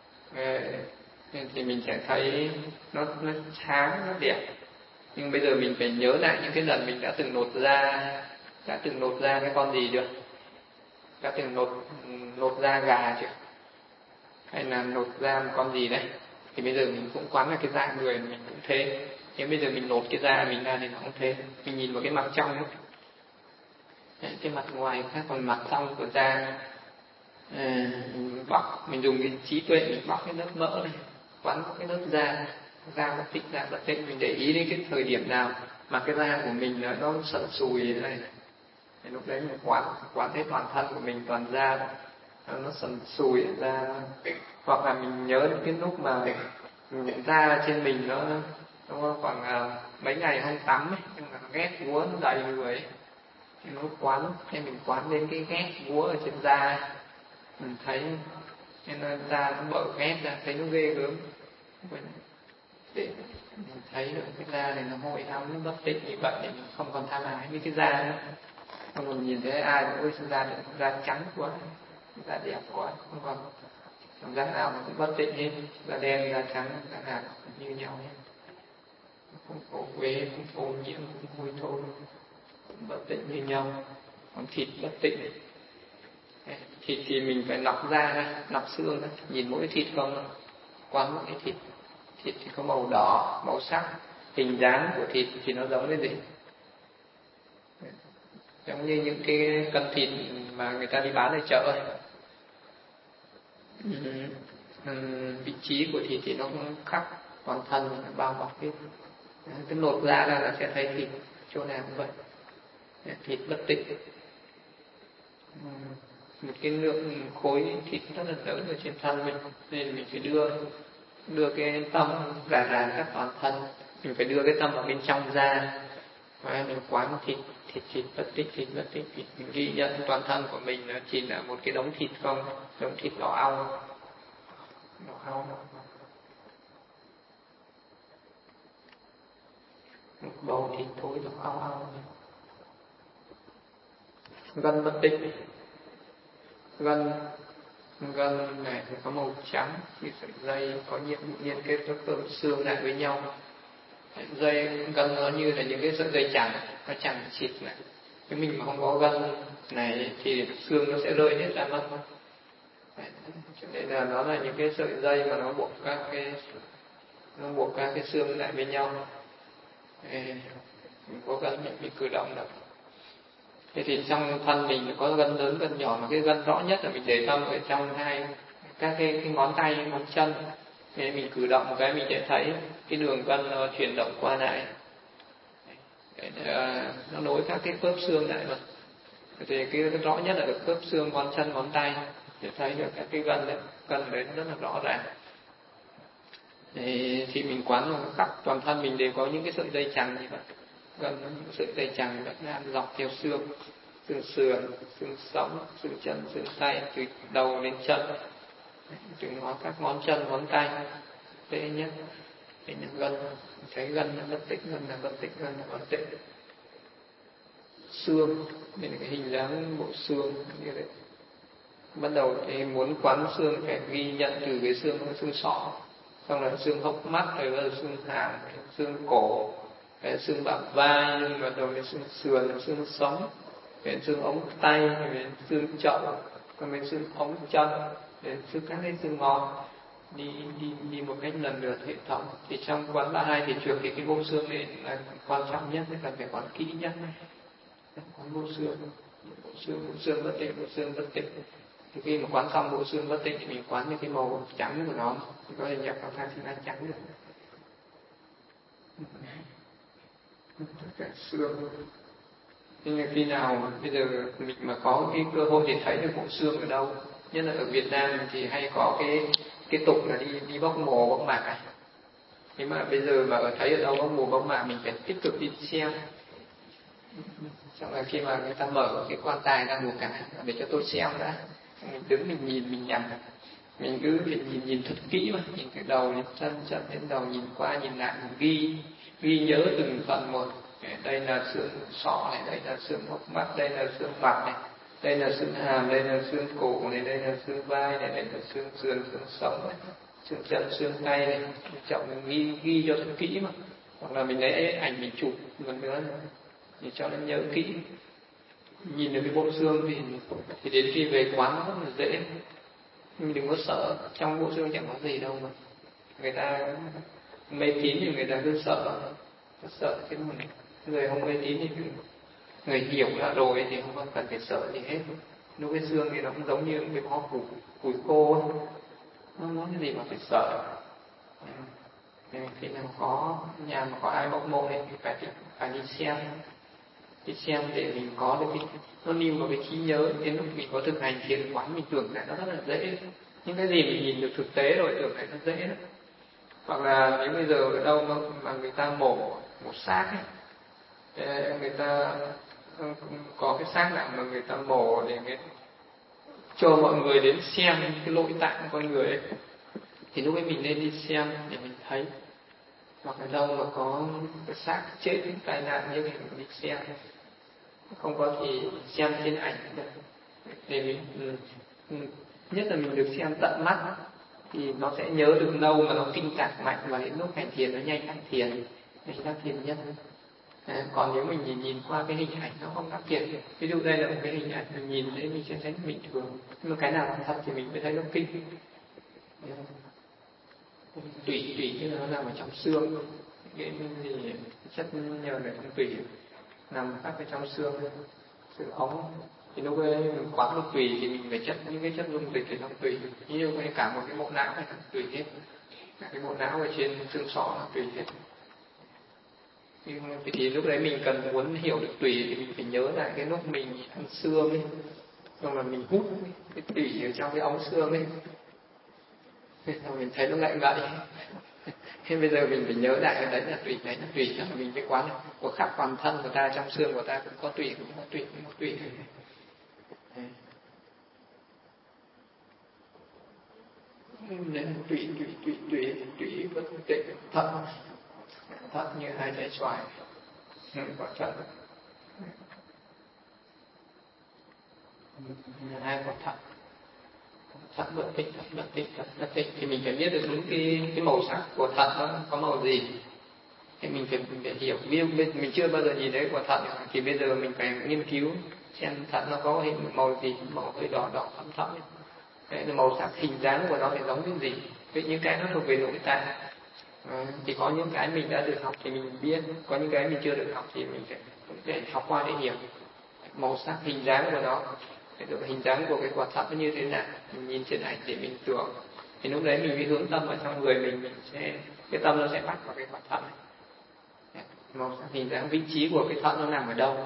thì mình sẽ thấy nó nó sáng, nó đẹp. Nhưng bây giờ mình phải nhớ lại những cái lần mình đã từng nột da, đã từng nột da cái con gì được, đã từng nột nột da gà chưa, hay là nột da một con gì đấy. Thì bây giờ mình cũng quán là cái da người mình cũng thế. Nhưng bây giờ mình nột cái da mình ra thì nó cũng thế. Mình nhìn vào cái mặt trong ấy, cái mặt ngoài khác, còn mặt trong của da à, mình bóc, mình dùng cái trí tuệ mình bóc cái lớp mỡ này, quán cái lớp da, da bất tịnh, da bất tịnh. Mình để ý đến cái thời điểm nào mà cái da của mình nó, nó sần sùi như này, thì lúc đấy mình quán quán thấy toàn thân của mình, toàn da nó sần sùi ra. Hoặc là mình nhớ những cái lúc mà da trên mình nó nó khoảng uh, mấy ngày không tắm ấy, nhưng mà ghét búa nó đầy người ấy, thì nó quán, hay mình quán đến cái ghét búa ở trên da, mình thấy nên là da nó bở ghét ra, thấy nó ghê gớm. Để mình thấy được cái da này nó hội hám, nó bất tịnh như vậy để mình không còn tham ái với cái da nữa. Không còn nhìn thấy ai cũng ơi da đẹp, da trắng quá, da đẹp quá, không còn cảm giác nào nó cũng bất tịnh hết. Da đen, da trắng, da nào cũng như nhau hết, không khổ quê, không ô nhiễm, không hôi thối, bất tịnh như nhau. Còn thịt bất tịnh, thịt thì mình phải lọc da ra, lọc xương ra, nhìn mỗi thịt không, quán mỗi cái thịt. Thịt thì có màu đỏ, màu sắc, hình dáng của thịt thì nó giống cái gì? Giống như những cái cân thịt mà người ta đi bán ở chợ ấy. Ừ, ừ, vị trí của thịt thì nó cũng khắp toàn thân, bao bọc hết. Cái lột da ra là sẽ thấy thịt chỗ nào cũng vậy. Thịt bất tịnh. Ừ, một cái lượng khối thịt rất là lớn ở trên thân mình, nên mình phải đưa đưa cái tâm rà rà các toàn thân, mình phải đưa cái tâm vào bên trong da, và mình quán thịt thịt thịt bất tịnh, thịt bất tịnh, thịt mình ghi nhận toàn thân của mình nó chỉ là một cái đống thịt không, đống thịt đỏ au, đỏ au, một bầu thịt thối đỏ au au. Gân bất tịnh, gân gân này thì có màu trắng, như sợi dây có nhiệt liên kết các khớp xương lại với nhau. Dây gân nó như là những cái sợi dây chằng, nó chằng chịt này. Nếu mình mà không có gân này thì xương nó sẽ rơi hết ra mất. Cho nên là nó là những cái sợi dây mà nó buộc các cái nó buộc các cái xương lại với nhau. Mình có gân mình bị cử động được. Thế thì trong thân mình có gân lớn, gân nhỏ, mà cái gân rõ nhất là mình để tâm ở trong hai các cái, cái ngón tay, ngón chân. Thế mình cử động một cái mình sẽ thấy cái đường gân nó chuyển động qua lại, để, uh, nó nối các cái khớp xương lại mà. Thì cái rõ nhất là được khớp xương ngón chân, ngón tay, để thấy được các cái gân đấy, gân đấy nó rất là rõ ràng. Thì, thì mình quán khắp toàn thân mình đều có những cái sợi dây chằng như vậy. gân nó những sợi dây chằng đang dọc theo xương, xương sườn, xương sống, xương chân, xương tay, từ đầu đến chân, từ ngón các ngón chân, ngón tay, dễ nhất. Đây là gân, thấy gân là bất tịnh, gân là bất tịnh, gân là bất tịnh. Xương, đây là cái hình dáng bộ xương như vậy. Bắt đầu thì muốn quán xương phải ghi nhận từ cái xương xương sọ, xong là xương hốc mắt, rồi là xương hàm, xương cổ, cái xương bả vai, bắt đầu đến xương sườn, xương sống, đến xương ống tay, đến xương chậu, còn đến xương ống chân, đến xương các cái xương ngón, đi đi đi một cách lần lượt hệ thống. Thì trong quán ba hai thì trường thì cái bộ xương này là quan trọng nhất, cần phải quán kỹ nhất. Quán bộ xương, bộ xương, bộ xương bất tịnh, bộ xương bất tịnh. Thì khi mà quán xong bộ xương bất tịnh thì mình quán những cái màu trắng của nó, thì có thể nhập vào thang xương trắng được. Tất cả xương. Nhưng khi nào bây giờ mình mà có cái cơ hội để thấy được bộ xương ở đâu, nhất là ở Việt Nam thì hay có cái cái tục là đi đi bóc mồ bóc mạc này. Nhưng mà bây giờ mà ở thấy ở đâu bóc mồ bóc mạc mình phải tích cực đi xem. Xong rồi khi mà người ta mở cái quan tài ra một cái để cho tôi xem đã, mình đứng mình nhìn mình nhầm, mình cứ phải nhìn nhìn thật kỹ mà, nhìn từ đầu đến chân, chân đến đầu, nhìn qua nhìn lại, mình ghi ghi nhớ từng phần một. Đây là xương sọ này, đây là xương hốc mắt, đây là xương mặt này, đây là xương hàm, đây là xương cổ này, đây là xương vai này, đây là xương sườn, xương sống này, xương chân, xương tay này, trọng mình ghi ghi cho thật kỹ mà. Hoặc là mình lấy ảnh mình chụp lần nữa để cho nó nhớ kỹ. Nhìn được cái bộ xương thì thì đến khi về quán nó rất là dễ. Mình đừng có sợ, trong bộ xương chẳng có gì đâu mà. Người ta mê tín thì người ta cứ sợ, sợ cái mình. Người không mê tín thì người hiểu ra rồi thì không cần phải sợ gì hết. Nếu cái xương thì nó cũng giống như cái bó củi, củi khô ấy. Nó nói cái gì mà phải sợ. Nên khi nào có nhà mà có ai bóc mộ thì phải phải đi xem, đi xem để mình có được cái nó lưu vào cái trí nhớ. Đến lúc mình có thực hành thiền quán mình tưởng lại nó rất là dễ. Những cái gì mình nhìn được thực tế rồi tưởng lại nó dễ đó. Hoặc là nếu bây giờ ở đâu mà, mà người ta mổ một xác ấy, người ta có cái xác nào mà người ta mổ để người, cho mọi người đến xem cái nội tạng của con người ấy, thì lúc ấy mình nên đi xem để mình thấy. Hoặc ở đâu mà có cái xác chết tai nạn như vậy mình đi xem, không có thì xem trên ảnh được. Để mình nhất là mình được xem tận mắt thì nó sẽ nhớ được lâu mà nó kinh tạc mạnh, và đến lúc hành thiền nó nhanh hành thiền, nhanh đắc thiền nhất. À, còn nếu mình nhìn nhìn qua cái hình ảnh nó không đắc thiền, ví dụ đây là một cái hình ảnh mình nhìn thấy mình sẽ thấy bình thường, nhưng mà cái nào là thật thì mình mới thấy nó kinh. Tủy tủy như nó nằm ở trong xương, cái gì chất nhờn ở trong tủy nằm các cái trong xương, xương ống. Thì lúc ấy mình quán một tủy thì mình phải chất những cái chất dung dịch ở trong tủy, như cái cả một cái bộ não này tủy hết, cả cái bộ não ở trên xương sọ là tủy hết. Nhưng thì lúc đấy mình cần muốn hiểu được tủy thì mình phải nhớ lại cái lúc mình ăn xương ấy, xong là mình hút cái tủy ở trong cái ống xương ấy, xong mình thấy nó ngậy ngậy. Thế bây giờ mình phải nhớ lại đấy là tủy, đấy là tủy, là mình phải quán của khắp toàn thân của ta, trong xương của ta cũng có tủy, cũng có tủy, cũng có tủy. Nên tủy, tủy, tủy, tủy, tủy bất tịnh, thận, thận như hai trái xoài, quả thận, hai quả thận. Thận bất tịnh, thận bất tịnh, thận bất tịnh thì mình phải biết được những cái cái màu sắc của thận nó có màu gì. Thì mình phải, mình phải hiểu, ví dụ mình chưa bao giờ nhìn thấy quả thận thì bây giờ mình phải nghiên cứu xem thận nó có hình màu gì, màu hơi đỏ đỏ thẫm thẫm. Đấy là màu sắc, hình dáng của nó phải giống cái gì. Vì những cái nó thuộc về nội tạng. À, thì có những cái mình đã được học thì mình biết, có những cái mình chưa được học thì mình phải, phải học qua để hiểu màu sắc, hình dáng của nó. Để được hình dáng của cái quả thận nó như thế nào, mình nhìn trên ảnh để mình tưởng, thì lúc đấy mình mới hướng tâm vào trong người mình, mình sẽ cái tâm nó sẽ bắt vào cái quả thận này. Màu sắc, hình dáng, vị trí của cái thận nó nằm ở đâu.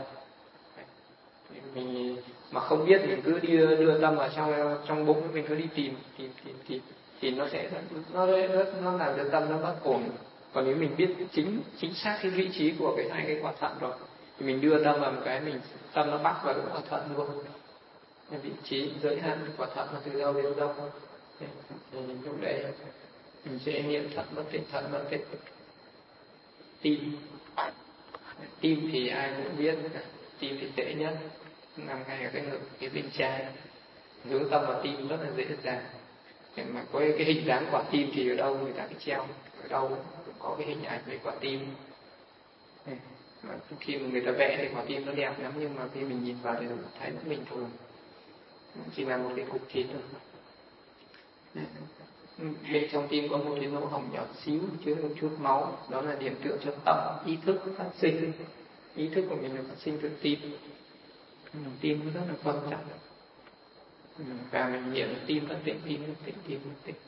Mình mà không biết mình cứ đi đưa, đưa tâm vào trong trong bụng, mình cứ đi tìm tìm tìm tìm thì nó sẽ nó nó nó làm cho tâm nó bất ổn, Còn nếu mình biết chính chính xác cái vị trí của cái hai cái quả thận rồi thì mình đưa tâm vào một cái, mình tâm nó bắt vào cái quả thận luôn. Cái vị trí giới hạn của quả thận là từ đâu đến đâu, thì lúc đấy mình sẽ niệm thận bất tịnh, thận bất tịnh. Tim, tim thì ai cũng biết, tim thì dễ nhất, nằm ngay ở cái ngực phía bên trái, hướng tâm vào tim rất là dễ dàng. Nhưng mà có cái hình dáng quả tim thì ở đâu người ta phải treo, ở đâu cũng có cái hình ảnh về quả tim. Mà khi mà người ta vẽ thì quả tim nó đẹp lắm, nhưng mà khi mình nhìn vào thì thấy nó bình thường, chỉ là một cái cục thịt thôi. Bên trong tim có một cái lỗ hổng nhỏ xíu chứa một chút máu, đó là điểm tựa cho tâm ý thức phát sinh. Ý thức của mình là phát sinh từ tim. Tim nó rất là quan trọng. Và mình niệm tim bất tịnh, tim bất tịnh, tim bất tịnh.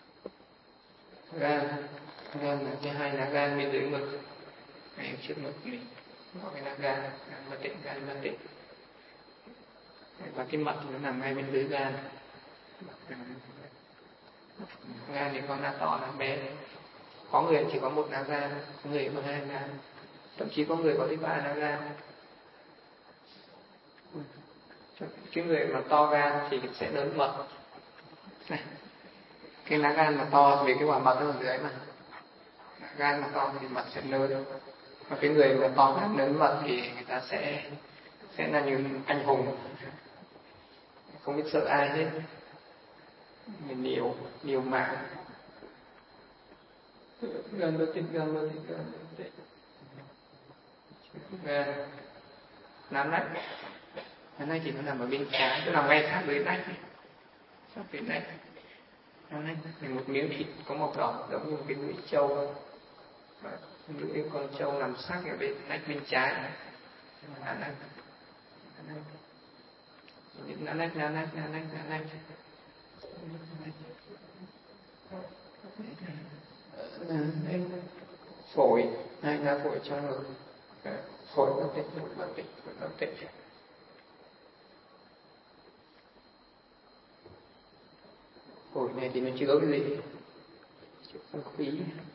Gan, gan là cái hai lá gan bên dưới ngực, ngay trước ngực mình, gọi cái lá gan, gan bất tịnh, gan bất tịnh. Và cái mật nó nằm ngay bên dưới gan. Gan thì có lá to, lá bé. Có người chỉ có một lá gan, có người có hai gan, thậm chí có người có đến ba lá gan. Cái người mà to gan thì sẽ lớn mật. Này, cái lá gan mà to vì cái quả mật nó ở dưới mà, gan mà to thì mật sẽ lớn. Và cái người mà to gan lớn mật thì người ta sẽ sẽ là như anh hùng, không biết sợ ai hết, mình liều liều mạng. Gan bất tịnh, gan bất tịnh, gan bất tịnh. Gan lá nách, lá nách thì nó nằm ở bên trái, nó nằm ngay sát dưới nách, sát dưới nách. Lá nách thì một miếng thịt có màu đỏ giống như một cái lưỡi trâu, lưỡi con trâu nằm sát ở bên nách bên trái. Lá nách, lá nách, lá nách, lá nách, lá nách. Phổi, hai lá phổi trong ngực, phổi bất tịnh, bất tịnh, bất tịnh. Phổi này thì nó chứa cái gì? Chứa không khí.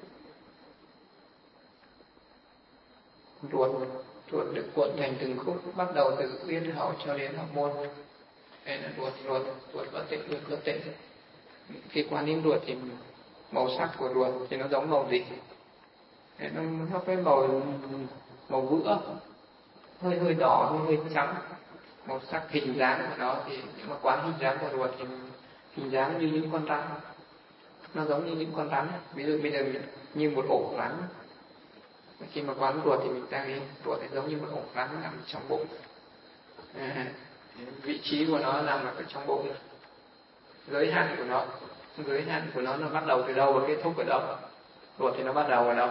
Ruột, ruột được cuộn thành từng khúc, bắt đầu từ yết hầu cho đến hậu môn. Đây là ruột, ruột, ruột bất tịnh, ruột bất tịnh. Khi quan đến ruột thì màu sắc của ruột thì nó giống màu gì? Nó nó cái màu màu vữa, hơi hơi đỏ, hơi hơi trắng. Màu sắc hình dáng của nó thì nhưng mà quán hình dáng của ruột thì hình dáng như những con rắn, nó giống như những con rắn. Ví dụ bây giờ như một ổ rắn, khi mà quán ruột thì mình ta nghĩ ruột thì giống như một ổ rắn nằm trong bụng. À, vị trí của nó nằm ở trong bụng. Giới hạn của nó, giới hạn của nó nó bắt đầu từ đâu và kết thúc ở đâu? Ruột thì nó bắt đầu ở đâu?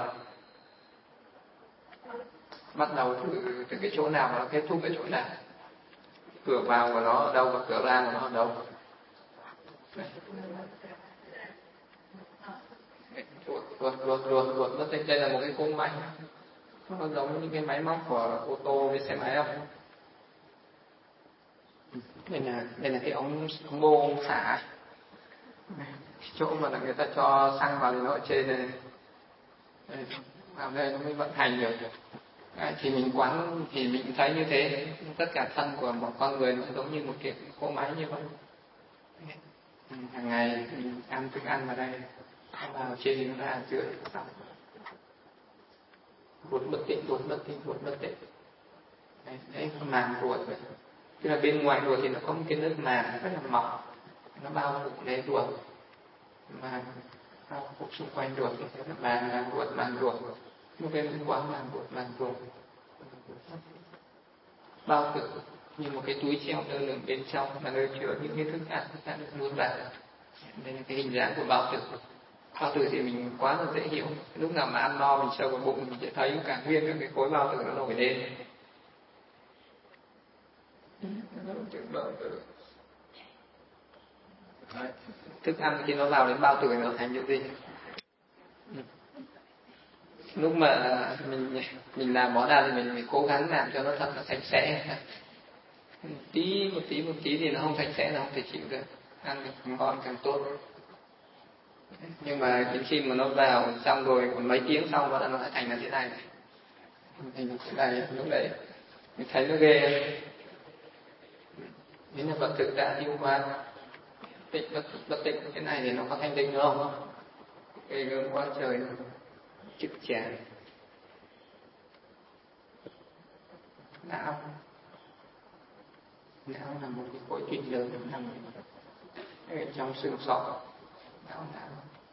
Bắt đầu từ, từ cái chỗ nào và nó kết thúc ở chỗ nào? Cửa vào của nó ở đâu và cửa ra của nó ở đâu? Ruột, ruột, ruột, ruột, ruột, ruột. Đây là một cái cỗ máy, nó giống như cái máy móc của ô tô với xe máy không? Đây là đây là cái ống ống bô, ống xả, chỗ mà là người ta cho xăng vào thì nó ở trên này, vào đây nó mới vận hành được. À, thì mình quán thì mình thấy như thế, tất cả thân của một con người nó giống như một cái cỗ máy như vậy. Hàng ngày mình ăn thức ăn vào đây, nó vào trên nó ra dưới, ruột bất tịnh, ruột bất tịnh, ruột bất tịnh. Đấy, đấy là màng ruột vậy. Tức là bên ngoài ruột thì nó có một cái lớp màng rất là mỏng, nó bao phủ lấy ruột, màng bao phủ xung quanh ruột, thì nó màng màng ruột, màng ruột, một cái quá màng ruột, màng ruột, bao tử như một cái túi treo lơ lửng bên trong là nơi chứa những cái thức ăn thức ăn được nuốt vào. Đây là cái hình dáng của bao tử. Bao tử thì mình quá là dễ hiểu, lúc nào mà ăn no mình sờ vào bụng mình sẽ thấy cả nguyên các cái khối bao tử nó nổi lên. Thức ăn khi nó vào đến bao tử nó thành những gì? Lúc mà mình mình làm món nào thì mình phải cố gắng làm cho nó thật là sạch sẽ. Tí một tí một tí thì nó không sạch sẽ, nó không thể chịu được. Ăn được ngon càng tốt. Nhưng mà đến khi mà nó vào xong rồi còn mấy tiếng sau đó là nó lại thành là thế này, thành là thế này. Lúc đấy mình thấy nó ghê. Nếu là vật thực đã tiêu hóa tịnh bất, bất tịnh thế này thì nó có thanh tịnh nữa không? Ghê gớm quá trời, trực tràng. Não não là một cái khối kinh lớn nằm ở trong xương sọ. Não não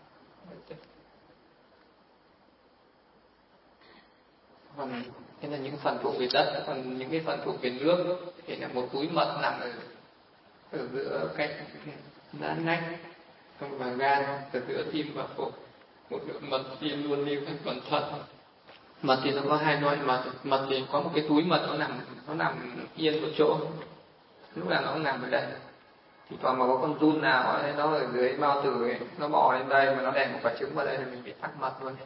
còn thế là những phần thuộc về đất, còn những cái phần thuộc về nước thì là một túi mật nằm ở ở giữa cạnh đá nách và gan, ở giữa tim và phổi. Một lượng mật tim luôn lưu thành toàn thân. Mật thì nó có hai loại mật. Mật thì có một cái túi mật nó nằm nó nằm yên một chỗ, lúc nào nó cũng nằm ở đây. Thì còn mà có con giun nào ấy, nó ở dưới bao tử ấy, nó bò lên đây mà nó đè một quả trứng vào đây thì mình bị tắc mật luôn.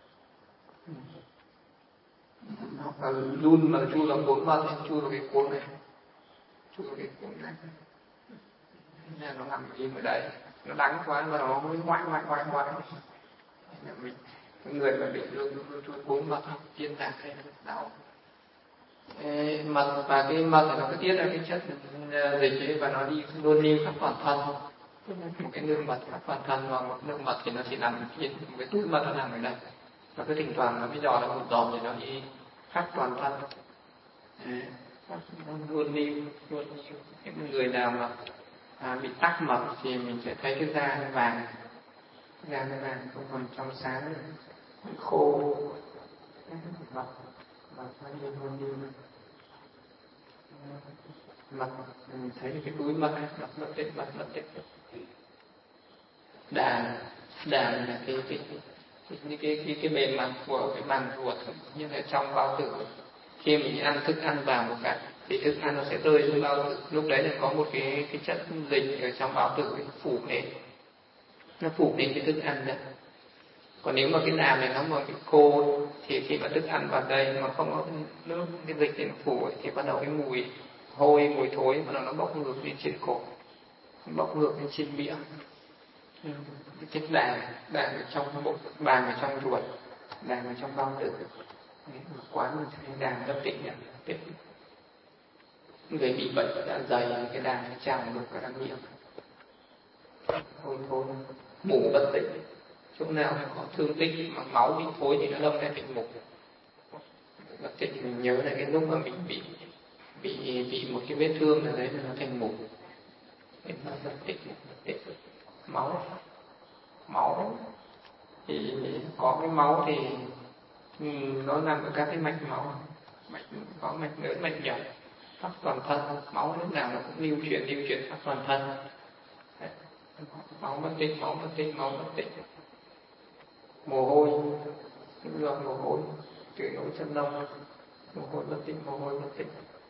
Hoặc là giun mà chui vào cuốn mật thì chui vào cái cuốn này, chui vào cái cuốn này, nên nó nằm im ở đây, nó đắng quá và nó mới ngoại ngoại ngoại ngoại. Mình người mà bị luôn luôn chui cuốn mật tiên tạc hay là đau. Ê, mật và cái mật thì nó cứ tiết ra cái chất dịch ấy và nó đi luôn lưu khắp toàn thân. Một cái nước mật khắp toàn thân, và một nước mật thì nó chỉ nằm yên, một cái túi mật nó nằm ở đây và cứ thỉnh thoảng nó mới dò ra một giọt thì nó đi khắp toàn thân. Đấy, nó luôn lưu luôn lưu. Những người nào mà à, bị tắc mật thì mình sẽ thấy cái da nó vàng, da nó vàng không còn trong sáng nữa, khô. Mật mật nó luôn luôn lưu. Mật mình thấy cái túi mật mật mật tịnh mật mật tịnh. Đàn đàn là cái cái cái cái cái, cái bề mặt của cái màng ruột, như là trong bao tử. Khi mình ăn thức ăn vào một cái thì thức ăn nó sẽ rơi xuống bao tử, lúc đấy là có một cái cái chất dịch ở trong bao tử phủ lên, nó phủ lên cái thức ăn đấy. Còn nếu mà cái đàm này nó mà bị khô thì khi mà thức ăn vào đây mà không có nước, cái dịch thì nó phủ ấy, thì bắt đầu cái mùi hôi, mùi thối bắt đầu nó bốc ngược lên trên cổ, bốc ngược lên trên miệng. Ừ. Cái đàm đàm ở trong bụng, đàm ở trong ruột, đàm ở trong bao tử. Quán mình thấy đàm rất tịnh nhỉ, tịnh. Người bị bệnh dạ dày cái đàm nó trào ngược ra miệng, hôi thối, mủ bất tịnh. Chỗ nào có thương tích mà máu bị thối thì nó đông ra thành mủ bất tịnh. Mình nhớ là cái lúc mà mình bị bị bị một cái vết thương nào đấy nó thành mủ, cái nó bất tịnh, bất tịnh. Máu máu thì có cái máu thì ừ, nó nằm ở các cái mạch máu, mạch có mạch lớn, mạch nhỏ khắp toàn thân. Máu lúc nào nó cũng lưu chuyển lưu chuyển khắp toàn thân. Đấy. Máu bất tịnh, máu bất tịnh, máu bất tịnh. Mồ hôi, nước mồ hôi, chửi nỗi chân lông, mồ hôi bất tịnh, mồ hôi bất tịnh.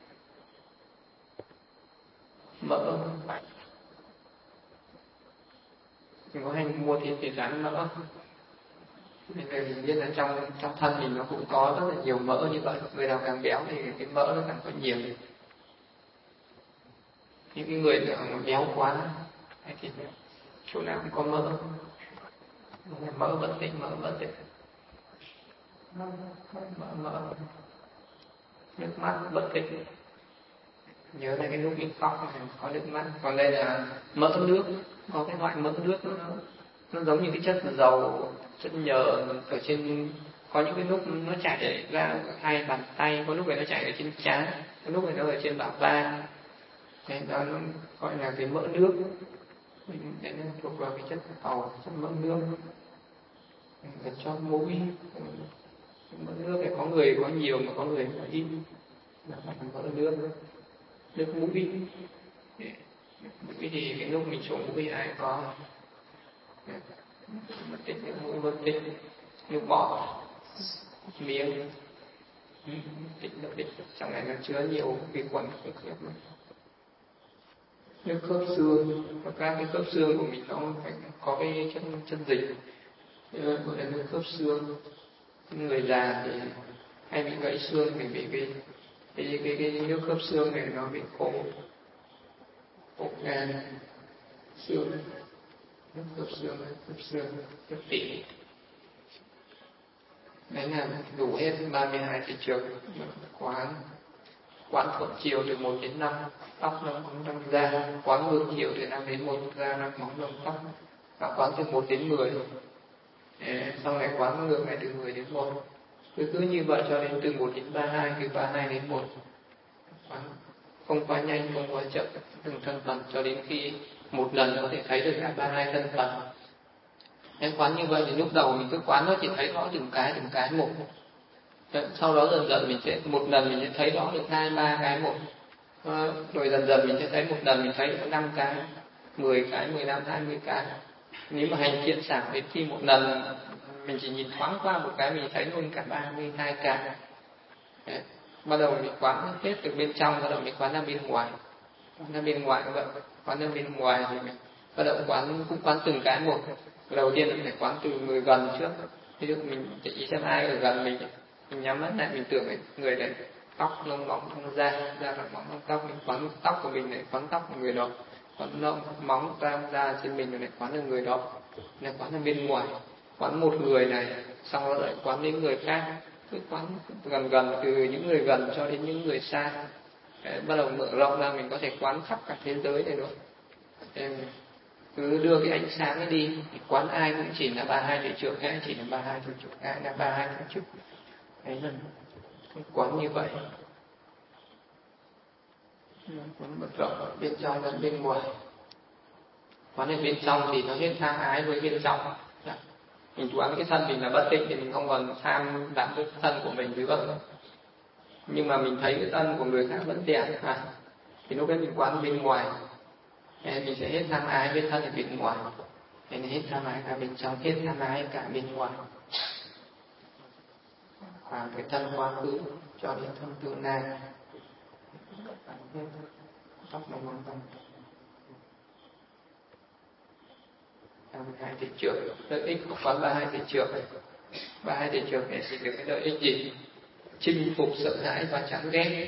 Mỡ, mình có hay mua thịt để rán mỡ. Nên mình biết là trong trong thân mình nó cũng có rất là nhiều mỡ như vậy. Người nào càng béo thì cái mỡ nó càng có nhiều. Những cái người nào mà béo quá thì chỗ nào cũng có mỡ. Mỡ bất tịnh, mỡ bất tịnh. Mỡ, mỡ, mỡ. Nước mắt bất tịnh. Nhớ là cái lúc mình khóc này có nước mắt. Còn đây là mỡ nước. Có cái loại mỡ nước nó, nó giống như cái chất dầu, chất nhờ ở trên. Có những cái lúc nó chảy ra hai bàn tay, có lúc này nó chảy ở trên trán, có lúc này nó ở trên bả vai. Thế đó nó gọi là cái mỡ nước. Để nó thuộc vào cái chất dầu, chất mỡ nước. Ở trong mũi, mỡ nước này có người có nhiều mà có người có ít, là phải mỡ nước. Nước mũi, mũi thì cái lúc mình sổ mũi ai có mất tích, nước mũi mất tích. Nước bọt, miếng, tích mất tích, trong này nó chứa nhiều vi khuẩn khủng khiếp. Nước khớp xương, các cái khớp xương của mình nó phải có cái chân chân dịch, gọi là nước khớp xương. Người già thì hay bị gãy xương thì bị cái cái cái, cái nước khớp xương này nó bị khô, khô gan xương. khớp xương, khớp xương, khớp tỉ. Đấy là đủ hết ba mươi hai thị trường. Quán quán thuận chiều từ một đến năm, tóc nó cũng trong da. Quán ngược chiều từ năm đến một, da nó móng lông tóc. Và quán từ một đến mười. Sau này quán ngược này từ mười đến một. Cứ cứ như vậy cho đến từ một đến ba mươi hai, từ ba mươi hai đến một. Quán không quá nhanh, không quá chậm, từng thân phần cho đến khi một lần có thể thấy được cả ba mươi hai thân phần. Em quán như vậy thì lúc đầu mình cứ quán nó chỉ thấy rõ từng cái từng cái một. Sau đó dần dần mình sẽ một lần mình sẽ thấy rõ được hai ba cái một. Rồi dần dần mình sẽ thấy một lần mình thấy năm cái, mười cái, mười lăm, hai mươi cái. Nếu mà hành thiện xảo đến khi một lần mình chỉ nhìn thoáng qua một cái mình thấy luôn cả ba mươi hai cái. Đấy. Bắt đầu mình quán hết từ bên trong, bắt đầu mình quán ra bên ngoài. Quán ra bên ngoài vậy, quán ra bên ngoài thì mình bắt đầu quán cũng quán từng cái một. Đầu tiên là phải quán từ người gần trước. Ví dụ mình để ý xem ai ở gần mình, mình nhắm mắt lại mình tưởng cái người này tóc lông móng trong da, da là móng tóc, mình quán tóc của mình này, quán tóc của người đó, quán lông móng trong da trên mình này, quán là người đó, này quán ở bên ngoài, quán một người này, xong rồi lại quán đến người khác, cứ quán gần gần từ những người gần cho đến những người xa. Đấy, bắt đầu mở rộng ra mình có thể quán khắp cả thế giới này rồi. Em cứ đưa cái ánh sáng ấy đi thì quán ai cũng chỉ là ba mươi hai thị trường, hay chỉ là ba mươi hai thị trường, hay là ba mươi hai thị trường. Đấy là quán như vậy. Quán mở rộng ở bên trong lẫn bên ngoài. Quán ở bên trong thì nó hết tham ái với bên trong. Mình quán cái thân mình là bất tịnh thì mình không còn tham đắm cái thân của mình nữa. Nhưng mà mình thấy cái thân của người khác vẫn đẹp à, thì lúc đấy mình quán bên ngoài. Nên mình sẽ hết tham ái bên thân ở bên ngoài. Nên hết tham ái cả bên trong, hết tham ái cả bên ngoài. Và cái thân quá khứ cho đến thân tương lai. Tóc nó mong tâm. ba mươi hai thị trường, lợi ích của quán ba mươi hai thị trường. ba mươi hai thị trường này sẽ được cái lợi ích gì? Chinh phục sợ hãi và chán ghét.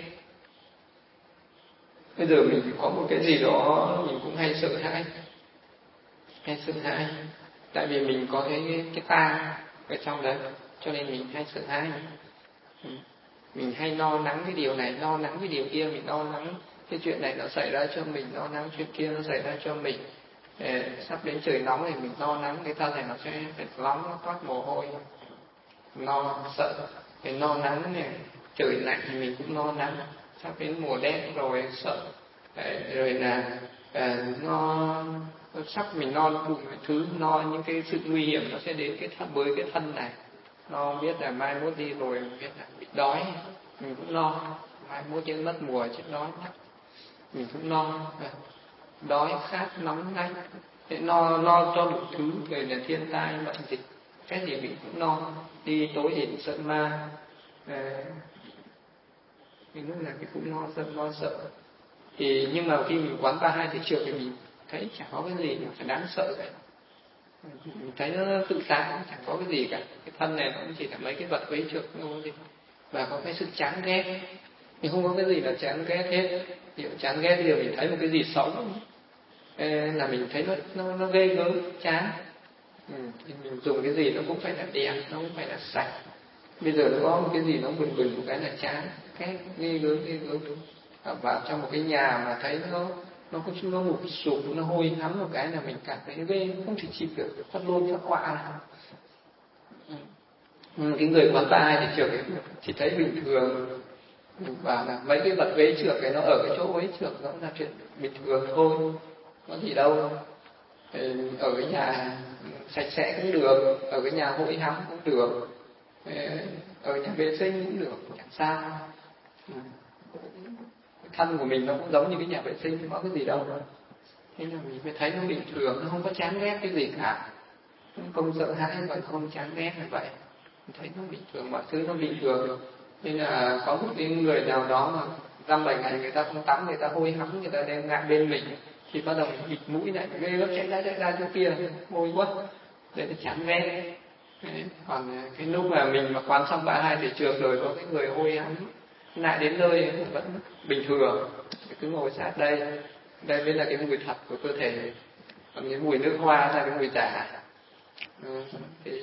Bây giờ mình có một cái gì đó mình cũng hay sợ hãi, hay sợ hãi, tại vì mình có cái cái ta ở trong đấy, cho nên mình hay sợ hãi. Mình hay lo lắng cái điều này, lo lắng cái điều kia, mình lo lắng cái chuyện này nó xảy ra cho mình, lo lắng chuyện kia nó xảy ra cho mình. Để sắp đến trời nóng thì mình lo lắng cái thân này nó sẽ phải nóng, nó toát mồ hôi, lo sợ, cái lo lắng này, trời lạnh thì mình cũng lo lắng, sắp đến mùa rét rồi sợ. Đấy, rồi là à, nó sắp mình lo đủ thứ, lo những cái sự nguy hiểm nó sẽ đến cái thân, với cái thân này, nó biết là mai mốt đi rồi biết là bị đói, mình cũng lo mai mốt chết mất mùa chết đói mất, mình cũng lo đói khát nóng nắng, để lo lo cho đủ thứ, rồi là thiên tai bệnh dịch, cái gì mình cũng lo, đi tối đến sợ ma, à, mình lúc nào mình cũng lo sợ lo sợ. Thì nhưng mà khi mình quán ba mươi hai thị trường thì mình thấy chẳng có cái gì mà phải đáng sợ cả, mình thấy nó tự tại, chẳng có cái gì cả. Cái thân này nó cũng chỉ là mấy cái vật vấy trượt thôi, và có cái sự chán ghét, mình không có cái gì là chán ghét hết. Điều chán ghét thì mình thấy một cái gì xấu là mình thấy nó nó, nó ghê gớm chán. Ừ, thì mình dùng cái gì nó cũng phải là đẹp, nó cũng phải là sạch. Bây giờ nó có một cái gì nó bừng bừng một cái là chán, cái ghê gớm ghê gớm đúng. Vào trong một cái nhà mà thấy nó nó có nó ngục sụp, nó hôi hám một cái là mình cảm thấy ghê, không thể chịu được, phát lôn phát họa. Ừ, cái người quán ba thì trượt chỉ thấy bình thường, mình bảo là mấy cái vật vế trượt cái nó ở cái chỗ vế trượt nó là chuyện bình thường thôi, có gì đâu. Ở cái nhà sạch sẽ cũng được, ở cái nhà hôi hám cũng được, ở nhà vệ sinh cũng được, chẳng sao. Ừ. Thân của mình nó cũng giống như cái nhà vệ sinh, không có cái gì đâu. Thế là mình mới thấy nó bình thường, nó không có chán ghét cái gì cả, không sợ hãi và không chán ghét như vậy. Mình thấy nó bình thường, mọi thứ nó bình thường. Nên là có một cái người nào đó mà năm bảy ngày người ta không tắm, người ta hôi hắm, người ta đem ngại bên mình, thì bắt đầu bịt mũi lại, ghê lắm, chạy ra chạy ra chỗ kia, hôi quá, để nó chán ghét. Đấy. Còn cái lúc mà mình mà quán xong ba mươi hai thị trường rồi, có cái người hôi hắm lại đến nơi vẫn bình thường, cứ ngồi sát đây, đây mới là cái mùi thật của cơ thể. còn cái mùi nước hoa là cái mùi tà. Ừ, cái,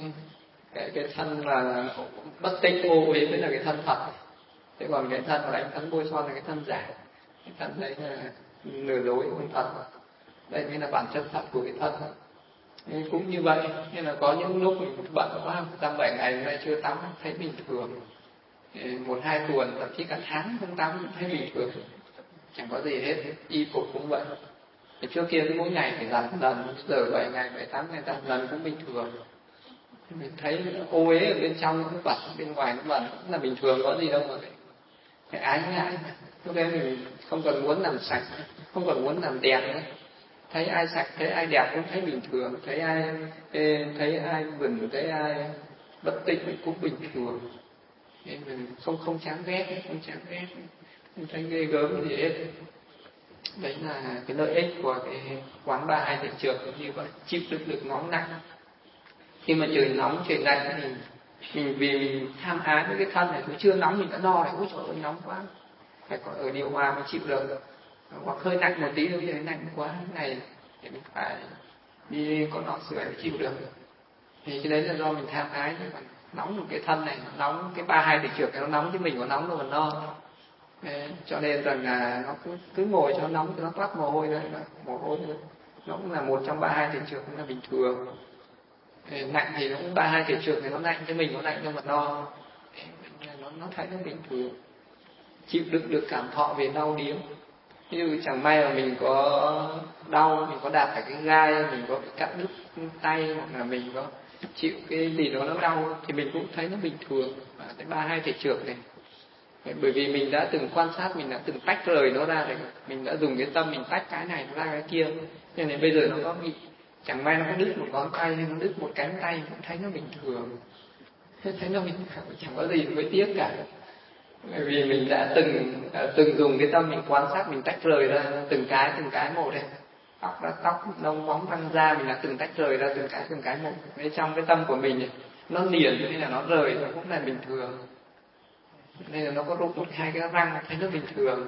cái cái thân là bất tích ô uế mới là cái thân thật. Thế còn cái thân mà đánh phấn bôi son là cái thân giả. Cái thân đấy là nửa dối không thật. Đây mới là bản chất thật của cái thân. Nên cũng như vậy, nên là có những lúc mình bận quá, tắm bảy ngày hôm nay chưa tắm thấy bình thường. Một hai tuần thậm chí cả tháng không tắm cũng thấy bình thường, chẳng có gì hết. Y phục cũng vậy. Thì trước kia mỗi ngày phải giặt lần, giờ bảy ngày bảy tám ngày giặt lần cũng bình thường. Mình thấy ô uế ở bên trong nó bẩn, bên ngoài nó bẩn cũng là bình thường, có gì đâu mà phải ái ngại. Lúc đấy mình không còn muốn làm sạch, không còn muốn làm đẹp nữa. Thấy ai sạch, thấy ai đẹp cũng thấy bình thường, thấy ai thấy ai bẩn, thấy ai bất tịnh cũng bình thường. Nên mình không không chán ghét, không chán ghét, không thấy ghê gớm gì hết. Đấy là cái lợi ích của cái quán ba hai thiện trược như vậy, chịu đựng được nóng nặng. Khi mà trời nóng trời lạnh thì mình vì mình tham ái với cái thân này, nó chưa nóng mình đã no này, ôi trời ơi nóng quá, phải có ở điều hòa mới chịu được. Hoặc hơi lạnh một tí thôi, thấy lạnh quá cái này thì mình phải đi có nọ sưởi để chịu được. Thì cái đấy là do mình tham ái, chứ còn nóng một cái thân này, nóng cái ba hai thiện trược nó nóng chứ mình có nóng đâu mà no. Đấy, cho nên rằng là nó cứ, cứ ngồi cho nóng, cho nó toát mồ hôi ra, mồ hôi ra. Nó cũng là một trong ba hai thiện trược, nó là bình thường. Đấy, lạnh thì nó cũng ba hai thiện trược thì nó lạnh chứ mình có lạnh đâu mà no. Đấy, nó nó thấy nó bình thường, chịu đựng được cảm thọ về đau điếng. Ví dụ chẳng may mà mình có đau, mình có đạp phải cái gai, mình có bị cắt đứt tay, hoặc là mình có chịu cái gì đó nó đau thì mình cũng thấy nó bình thường. Cái ba hai thiện trược này, bởi vì mình đã từng quan sát, mình đã từng tách rời nó ra rồi, mình đã dùng cái tâm mình tách cái này nó ra cái kia, cho nên bây giờ nó có bị chẳng may nó có đứt một ngón tay hay nó đứt một cánh tay cũng thấy nó bình thường, thấy nó bình thường, chẳng có gì mới tiếc cả. Bởi vì mình đã từng đã từng dùng cái tâm mình quan sát, mình tách rời ra từng cái từng cái một đây, tóc ra tóc, lông móng răng da, mình đã từng tách rời ra từng cái từng cái một. Bên trong cái tâm của mình nó liền hay là nó rời nó cũng là bình thường. Nên là nó có rút một hai cái răng thấy nó bình thường.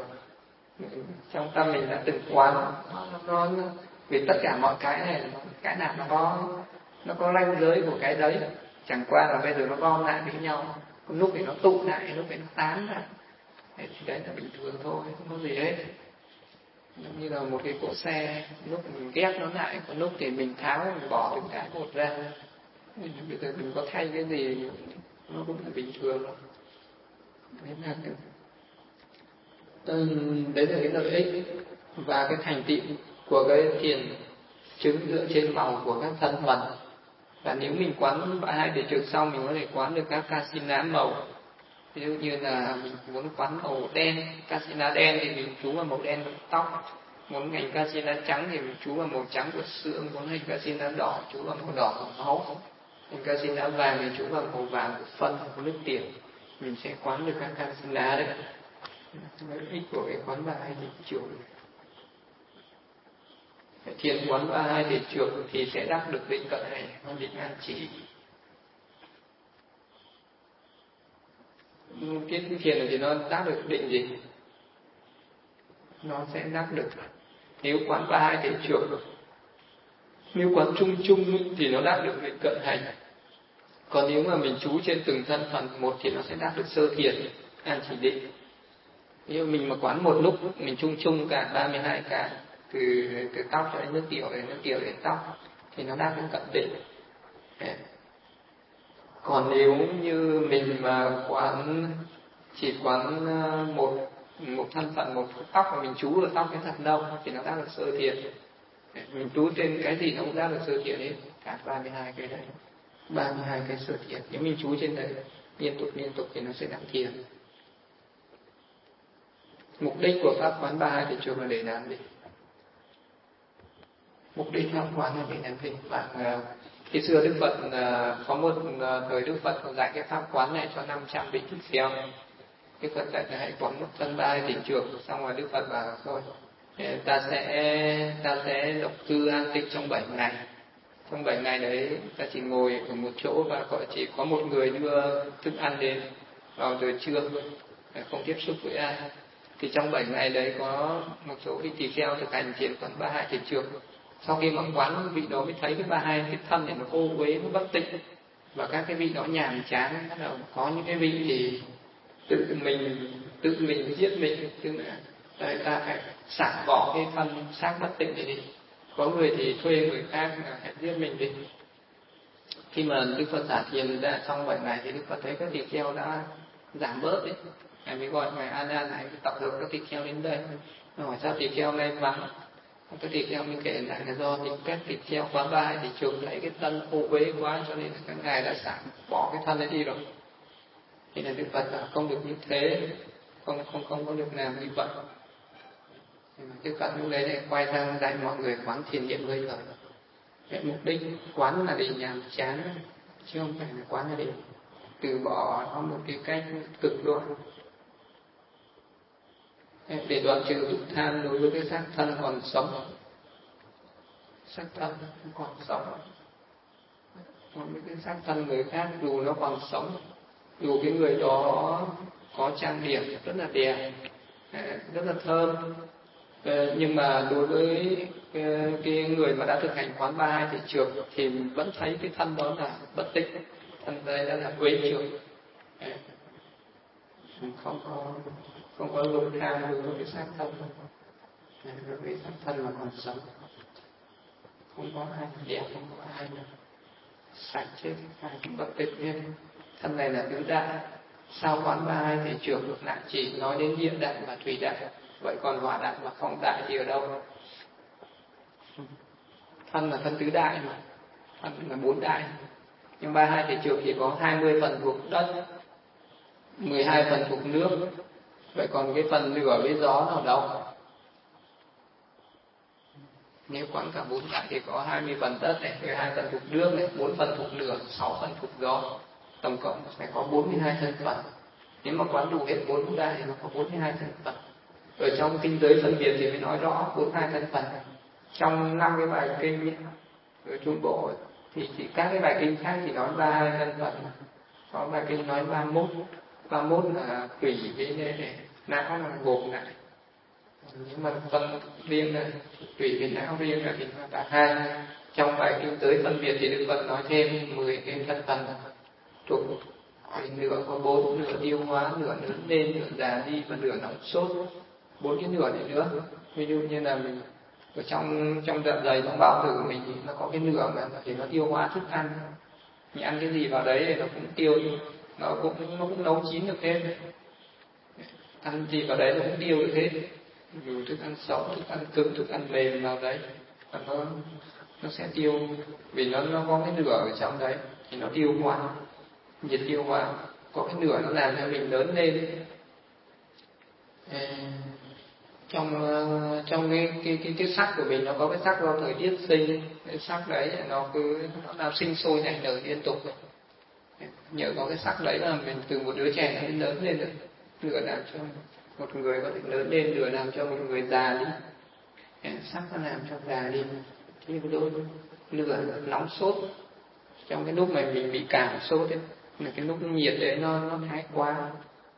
Trong tâm mình đã từng quán nó, nó, nó vì tất cả mọi cái này, cái nào nó có nó có ranh giới của cái đấy, chẳng qua là bây giờ nó gom lại với nhau, lúc thì nó tụ lại, lúc thì nó tán ra, thì đấy là bình thường thôi, không có gì hết. Giống như là một cái cỗ xe, lúc mình ghép nó lại, có lúc thì mình tháo, mình bỏ từng cái một ra. Bây giờ mình có thay cái gì nó cũng là bình thường thôi. Đấy là cái, đấy là cái lợi ích và cái thành tựu của cái thiền chứng dựa trên màu của các thân phần. Và nếu mình quán ba hai thiện trược xong, mình có thể quán được các kasina màu. Ví dụ như là mình muốn quán màu đen, kasina đen thì mình chú vào màu đen của tóc, muốn hành kasina trắng thì mình chú vào màu trắng của xương, muốn hành kasina đỏ chú vào màu đỏ của máu, hành kasina vàng thì chú vào màu vàng của phân, của nước tiểu. Mình sẽ quán được các kasina đấy. Lợi ích của cái quán ba hai thiện trược. Thiền quán ba hai thiện trược thì sẽ đắc được định cận hành, định an chỉ. Cái thiền này thì nó đắc được định gì? Nó sẽ đắc được, nếu quán ba hai thiện trược, nếu quán chung chung thì nó đắc được định cận hành. Còn nếu mà mình chú trên từng thân phần một thì nó sẽ đắc được sơ thiền, an chỉ định. Nếu mình mà quán một lúc, mình chung chung cả ba mươi hai cái, từ từ tóc cho đến nước tiểu, đến nước tiểu đến tóc, thì nó đắc được cận định. Còn nếu như mình mà quán chỉ quán một một thân phận, một tóc, mà mình chú ở tóc cái thật đâu thì nó đắc được sơ thiền. Mình chú trên cái gì nó cũng đắc được sơ thiền hết, cả ba mươi hai cái đấy, ba mươi hai cái sơ thiền. Nếu mình chú trên đấy liên tục liên tục thì nó sẽ đắc thiền. Mục đích của pháp quán ba hai thiện trược là để làm gì? Mục đích pháp quán là để làm gì? Bạn khi xưa Đức Phật có một thời Đức Phật còn dạy cái pháp quán này cho năm trăm vị tỳ kheo. Đức Phật dạy là hãy quán một thân ba hai thiện trược, xong rồi Đức Phật bảo thôi ta sẽ ta sẽ độc cư an tịnh trong bảy ngày. Trong bảy ngày đấy ta chỉ ngồi ở một chỗ và chỉ có một người đưa thức ăn đến vào giờ trưa, không tiếp xúc với ai. Thì trong bảy ngày đấy có một số vị tỳ kheo thực hành thiền quán ba hai thiện trược, Sau khi mà quán vị đó mới thấy cái ba hai cái thân này nó ô uế, nó bất tịnh, và các cái vị đó nhàm chán. Bắt đầu có những cái vị thì tự mình tự mình giết mình, tức là người ta phải xả bỏ cái thân xác bất tịnh này đi. Có người thì thuê người khác là hãy giết mình đi. Khi mà Đức Phật xả thiền ra trong bảy ngày thì Đức Phật thấy các tỳ kheo đã giảm bớt đấy. Ngài mới gọi ngài A Nan này tập hợp các tỳ kheo đến đây. Hỏi sao tỳ kheo này vắng? Các tỳ kheo mới kể lại là do thì các tỳ kheo quán ba hai thì trường thấy cái thân ô uế quá, cho nên là các ngài đã xả bỏ cái thân ấy đi rồi. Thì là Đức Phật là không được như thế, không không không có được làm như vậy. Đức Phật lúc đấy lại quay sang dạy mọi người quán thiền niệm hơi thở. Cái mục đích quán là để nhàm chán, chứ không phải là quán là để từ bỏ nó một cái cách cực đoan, để đoạn trừ dục tham đối với cái xác thân còn sống. Xác thân còn sống, còn với cái xác thân người khác dù nó còn sống, dù cái người đó có trang điểm rất là đẹp, rất là thơm, nhưng mà đối với cái người mà đã thực hành quán ba hai thì trường thì vẫn thấy cái thân đó là bất tịnh, thân đây đã là uế trường, không có không có dục tham đối với cái xác thân, đối với xác thân mà còn sống, không có ai đẹp, không có ai sạch chết, ai cũng bất tịnh hết. Thân này là tứ đại. Sau quán ba hai thì trường lại chỉ nói đến địa đại và thủy đại, vậy còn hỏa đại và phong đại thì ở đâu? Thân là thân tứ đại mà, thân là bốn đại, nhưng ba hai thì trường chỉ có hai mươi phần thuộc đất, mười hai phần thuộc nước, vậy còn cái phần lửa với gió nào đâu? Nếu quán cả bốn đại thì có hai mươi phần đất này, mười hai phần thuộc nước này, bốn phần thuộc lửa, sáu phần thuộc gió, tổng cộng phải có bốn mươi hai thân phận. Nếu mà quán đủ hết bốn đại thì nó có bốn mươi hai thân phận. Ở trong kinh giới phân biệt thì mới nói rõ bốn mươi hai thân phận. Trong năm cái bài kinh ở Trung Bộ thì chỉ các cái bài kinh khác thì nói ba mươi hai thân phận, có bài kinh nói ba mươi mốt, ba mươi mốt là tùy với não là gộp lại. Nhưng mà phân riêng là tùy với não riêng là thì là ba mươi hai. Trong bài kinh giới phân biệt thì Đức Phật nói thêm mười cái thân phận thuộc nửa có bốn, nửa tiêu hóa, nửa lớn lên, nửa già đi và nửa nóng sốt. Bốn cái nửa này nữa, ví dụ như là mình ở trong trong dạ dày, trong bao tử của mình thì nó có cái nửa mà để nó tiêu hóa thức ăn, mình ăn cái gì vào đấy thì nó cũng tiêu, nó cũng nó cũng nấu chín được hết, ăn gì vào đấy nó cũng tiêu được hết, dù thức ăn sống, thức ăn cứng, thức ăn mềm vào đấy và nó nó sẽ tiêu, vì nó nó có cái nửa ở trong đấy thì nó tiêu hóa, nhiệt tiêu hóa, có cái nửa nó làm cho mình lớn lên. Trong trong cái cái cái cái sắc của mình nó có cái sắc do thời tiết sinh, cái sắc đấy nó cứ nó làm sinh sôi nảy nở liên tục. Nhờ có cái sắc đấy là mình từ một đứa trẻ nó lớn lên được, nửa làm cho một người có thể lớn lên, nửa làm cho một người già đi. Sắc nó làm cho già đi, thì đôi nửa nóng sốt. Trong cái lúc mà mình bị cảm sốt ấy, là cái lúc nhiệt đấy nó nó thái quá.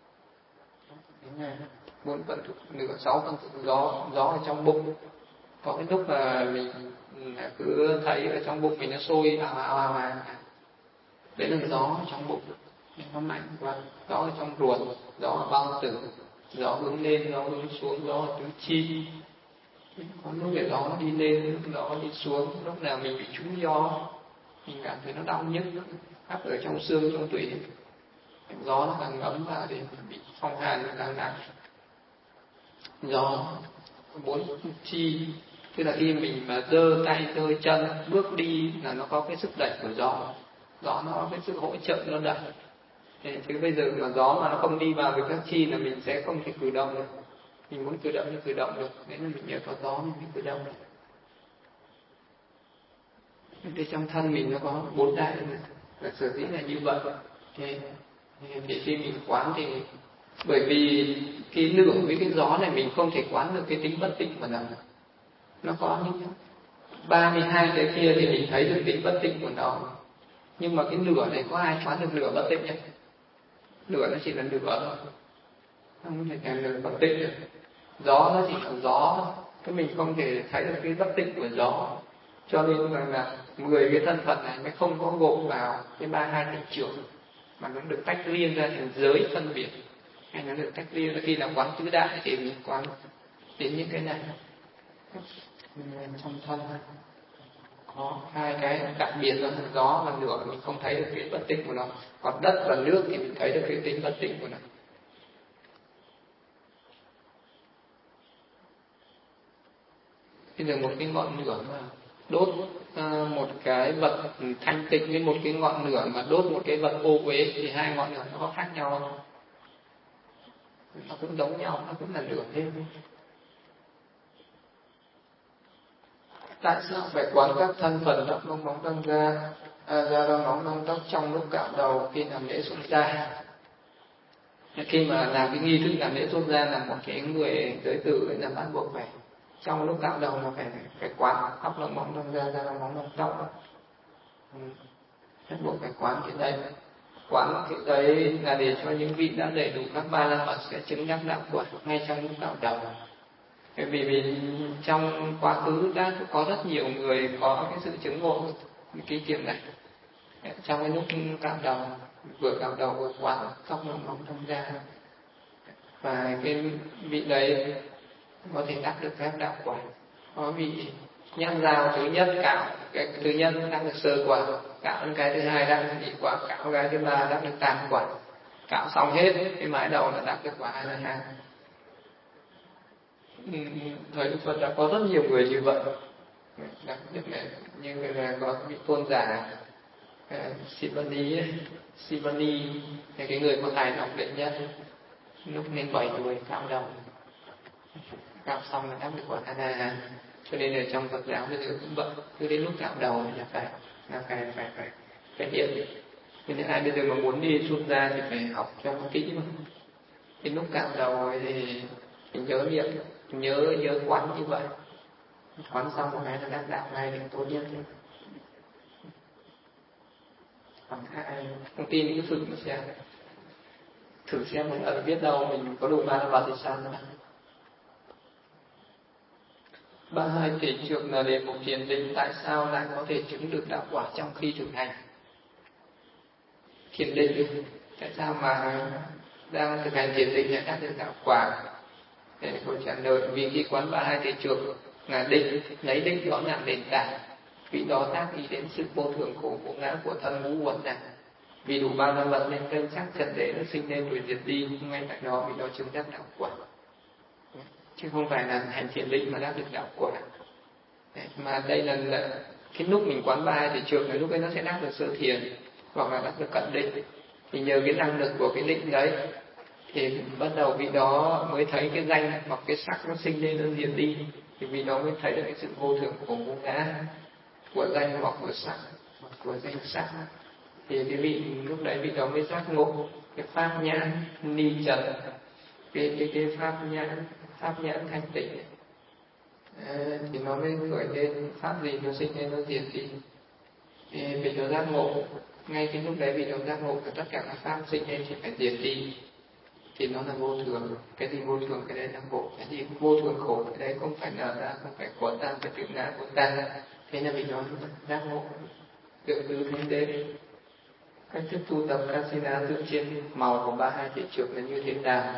Bốn phần thuộc nửa, sáu phần thuộc gió, gió ở trong bụng. Có cái lúc mà mình cứ thấy ở trong bụng mình nó sôi ào ào ào ào, đấy là gió ở trong bụng, nó mạnh quá. Gió ở trong ruột, gió ở bao tử, gió hướng lên, gió hướng xuống, gió ở tứ chi. Có lúc để gió nó đi lên, lúc gió nó đi xuống, lúc nào mình bị trúng gió, mình cảm thấy nó đau nhức, áp ở trong xương, trong tủy. Gió nó càng ấm vào thì bị phong hàn nó càng nặng. Gió bốn chi, tức là khi mình mà giơ tay giơ chân bước đi là nó có cái sức đẩy của gió, gió nó có cái sự hỗ trợ nó đẩy. Thế chứ bây giờ mà gió mà nó không đi vào với các chi là mình sẽ không thể cử động được. Mình muốn cử động thì cử động được, nếu là mình nhờ có gió mình mới cử động được. Thì trong thân mình nó có bốn đại là sở dĩ là như vậy. Thì, thì khi mình quán thì bởi vì cái lửa với cái gió này mình không thể quán được cái tính bất tịnh của nó. Nó có những ba mươi hai cái kia thì mình thấy được tính bất tịnh của nó, nhưng mà cái lửa này có ai quán được lửa bất tịnh nhỉ? Lửa nó chỉ là lửa thôi, không thể thành lửa bất tịnh được. Gió nó chỉ là gió, cái mình không thể thấy được cái bất tịnh của gió. Cho nên rằng là mười cái thân phận này mới không có gộp vào cái ba hai tình trưởng, mà nó được tách riêng ra thành giới phân biệt, hay nó được tách riêng ra. Khi là quán tứ đại thì mình quán đến những cái này. Trong thân có hai cái đặc biệt là gió và lửa, mình không thấy được cái bất tịnh của nó, còn đất và nước thì mình thấy được cái tính bất tịnh của nó. Bây giờ một cái ngọn lửa mà đốt uh, một cái vật thanh tịnh với một cái ngọn lửa mà đốt một cái vật ô uế thì hai ngọn lửa nó có khác nhau không? Nó cũng giống nhau, nó cũng là lửa thêm. Tại sao phải quán các thân phần tóc lông móng răng da, à, da răng móng răng tóc trong lúc cạo đầu khi làm lễ xuất gia? Khi mà làm cái nghi thức làm lễ xuất gia là một cái người giới tử là bắt buộc phải trong lúc cạo đầu là phải phải quán tóc lông móng răng da, da răng móng răng tóc. Ừ. Bắt buộc phải quán cái đấy. Quán cái đấy là để cho những vị đã đầy đủ các ba la mật sẽ chứng đắc đạo quả ngay trong lúc cạo đầu. Vì vì trong quá khứ đã có rất nhiều người có cái sự chứng ngộ cái điểm này. Trong cái lúc cạo đầu, vừa cạo đầu vừa quán tóc lông móng răng da, và cái vị đấy có thể đắc được các đạo quả. Có vị nhãn dao thứ nhất cạo cái thứ nhất đắc được sơ quả, cạo đến cái thứ hai đắc được nhị quả, cạo cái thứ ba đắc được tam quả, cạo xong hết cái mái đầu là đắc được quả hai là hai. Thời Đức Phật đã có rất nhiều người như vậy, đặc biệt là như là có vị tôn giả uh, Sivani Sivani là cái người có tài đọc đệ nhất, lúc nên bảy tuổi cạo đầu, cạo xong là đắc được quả A-la-hán. Cho nên là trong Phật giáo bây giờ cũng vậy, cứ đến lúc cạo đầu là phải là phải phải phải phải hiện. Nên ai bây giờ mà muốn đi xuất gia thì phải học cho nó kỹ mà. Đến lúc cạo đầu thì mình nhớ niệm, nhớ nhớ quán như vậy, quán xong một cái là đắc đạo ngay thì tốt nhất. Còn ai không tin cứ thử xem, thử xem mình ở biết đâu mình có đủ ba la mật thì sao nữa. Ba hai thể trượng là đề mục thiền định, tại sao lại có thể chứng được đạo quả trong khi thực hành thiền định? Tại sao mà đang thực hành thiền định lại đạt được đạo quả? Đây là câu trả lời. Vì khi quán ba hai thể trượng là định, lấy định đó làm nền tảng, vì đó tác ý đến sự vô thường khổ vô ngã của thân ngũ uẩn này. Vì đủ ba la mật nên cân chắc trần để nó sinh lên rồi diệt đi, ngay tại đó vì đó chứng đắc đạo quả, chứ không phải là hành thiền định mà đắc được đạo quả. Đấy, mà đây là, là cái lúc mình quán ba hai thể trượng là lúc ấy nó sẽ đắc được sơ thiền hoặc là đắc được cận định. Thì nhờ cái năng lực của cái định đấy thì bắt đầu vì đó mới thấy cái danh hoặc cái sắc nó sinh lên nó diệt đi, thì vì đó mới thấy được cái sự vô thường của vô ngã của danh hoặc của sắc hoặc của danh sắc. Thì cái vị lúc đấy vị đó mới giác ngộ cái pháp nhãn ni trần, cái cái cái pháp nhãn pháp nhãn thanh tịnh, à, thì nó mới khởi lên pháp gì nó sinh lên nó diệt đi. Thì vị đó giác ngộ ngay cái lúc đấy, vị đó giác ngộ tất cả các pháp sinh lên thì phải diệt đi, thì nó là vô thường. Cái gì vô thường cái đấy là khổ, cái gì vô thường khổ cái đấy không phải là ta, không phải của ta, phải tự ngã của ta. Thế là vị đó giác ngộ được từ thế đấy. Cách thức tu tập Kasina dựa trên màu của ba hai thể trượng là như thế nào?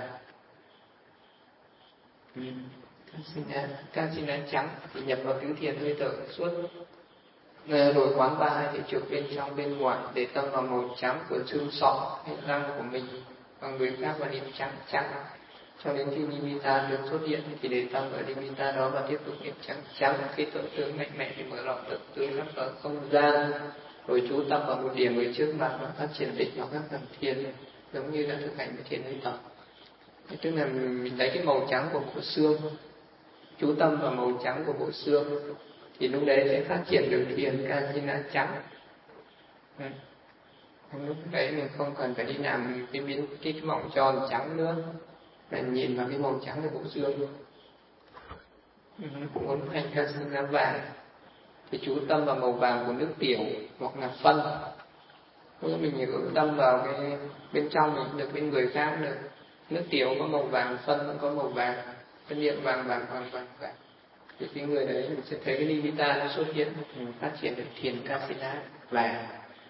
Ừ. Kasina, Kasina trắng thì nhập vào tứ thiền hơi thở suốt, rồi quán ba hai thể trượng bên trong bên ngoài, để tâm vào màu trắng của xương sọ hay răng của mình, và người khác vào điểm trắng trắng cho đến khi nimitta được xuất hiện thì để tâm ở nimitta đó và tiếp tục niệm trắng trắng. Khi tự tướng mạnh mẽ thì mở rộng tự tướng khắp ở không gian, rồi chú tâm vào một điểm ở trước mặt và phát triển định vào các tầng thiền, giống như đã thực hành với thiền hơi thở. Tức là mình lấy cái màu trắng của bộ xương, chú tâm vào màu trắng của bộ xương, thì lúc đấy sẽ phát triển được thiền Kasina trắng. Ừ. Lúc đấy mình không cần phải đi làm cái biến cái, cái mỏng tròn trắng nữa, mà nhìn vào cái màu trắng của bộ xương. Ừ. Muốn hành Kasina vàng thì chú tâm vào màu vàng của nước tiểu hoặc là phân. Nếu mình hướng tâm vào cái bên trong mình được, bên người khác được. Nước tiểu có màu vàng, phân có màu vàng, cái niệm vàng vàng vàng vàng vàng. thì cái người đấy mình sẽ thấy cái nimitta nó xuất hiện, mình phát triển được thiền kasina vàng.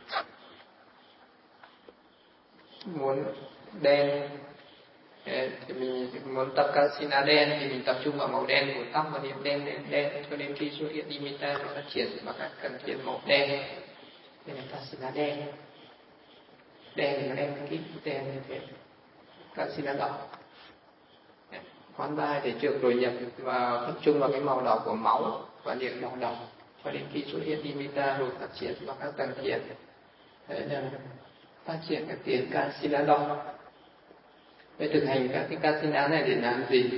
Muốn đen thì mình muốn tập kasina đen thì mình tập trung vào màu đen của tóc và điểm đen đen đen cho đến khi xuất hiện nimitta nó phát triển bằng các cần thiền màu đen. Đây là kasina đen, đen nó đen cái đen như thế. Kasina đỏ, ngón tay để trượt rồi nhập và tập trung vào cái màu đỏ của máu và điểm màu đỏ cho đến khi xuất hiện nimitta rồi phát triển vào các tầng thiền. Đấy là phát triển các tiền kasina đỏ. Vậy thực hành các cái kasina này để làm gì?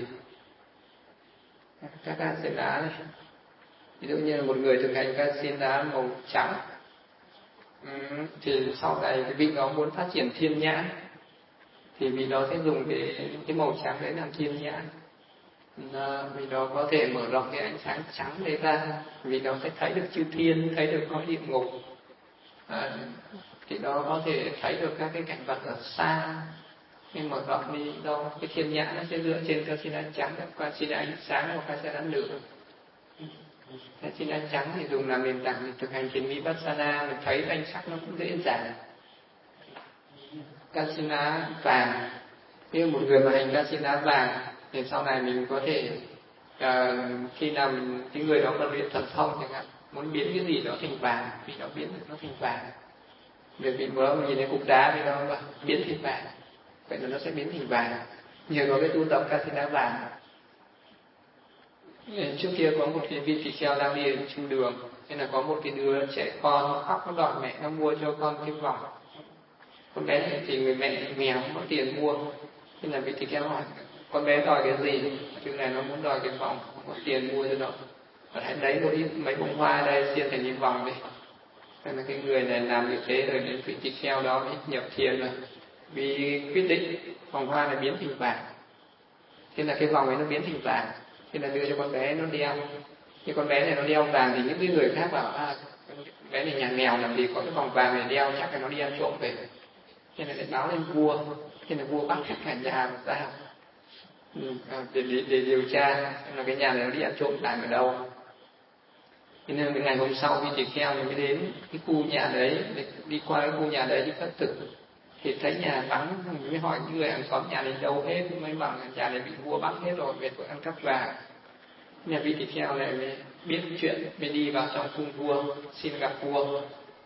Các kasina này, ví dụ như là một người thực hành kasina màu trắng, ừ, thì sau này cái vị đó muốn phát triển thiên nhãn thì vị đó sẽ dùng cái cái màu trắng đấy làm thiên nhãn. Vì đó có thể mở rộng cái ánh sáng trắng đấy ra, vì đó sẽ thấy được chư thiên, thấy được cõi địa ngục, à, thì đó có thể thấy được các cái cảnh vật ở xa. Nhưng mở rộng đi đâu cái thiên nhãn nó sẽ dựa trên kasina trắng, kasina ánh sáng hoặc kasina lửa. Kasina trắng thì dùng làm nền tảng để thực hành thiền vipassana, mình thấy ánh sắc nó cũng dễ dàng. Kasina vàng, như một người mà hành kasina vàng thì sau này mình có thể uh, khi nào mình, cái người đó còn luyện thần thông chẳng hạn, muốn biến cái gì đó thành vàng thì nó biến được nó thành vàng. Vì vị bữa mình nhìn thấy cục đá thì nó biến thành vàng, vậy là nó sẽ biến thành vàng nhờ có cái tu tập kasina vàng. Trước kia có một cái vị tỳ kheo đang đi trên đường, nên là có một cái đứa trẻ con nó khóc, nó đòi mẹ nó mua cho con cái vòng. Con bé này thì người mẹ nghèo không có tiền mua, nên là vị tỳ kheo hỏi con bé đòi cái gì? Chuyện này nó muốn đòi cái vòng, không có tiền mua cho nó. Và hãy lấy một ít mấy bông hoa đây xiên thành cái vòng đi. Nên là cái người này làm như thế rồi đến vị tỳ kheo đó mới nhập thiền rồi, vì quyết định vòng hoa này biến thành vàng. Thế là cái vòng ấy nó biến thành vàng, thế là đưa cho con bé nó đeo. Khi con bé này nó đeo vàng thì những cái người khác bảo à, con bé này nhà nghèo làm gì có cái vòng vàng này đeo, chắc là nó đi ăn trộm về. Thế là lại báo lên vua, thế là vua bắt hết cả nhà mà ra ừ, để, để, để điều tra xem là cái nhà này nó đi ăn trộm làm ở đâu. Thế nên cái ngày hôm sau vị tỳ kheo mới đến cái khu nhà đấy, đi qua cái khu nhà đấy đi khất thực thì thấy nhà vắng, mới hỏi những người hàng xóm nhà này đâu hết, mới bảo nhà này bị vua bắt hết rồi, về tội ăn cắp vàng. Nhà vị tỳ kheo này mới biết chuyện, mới đi vào trong cung vua xin gặp vua.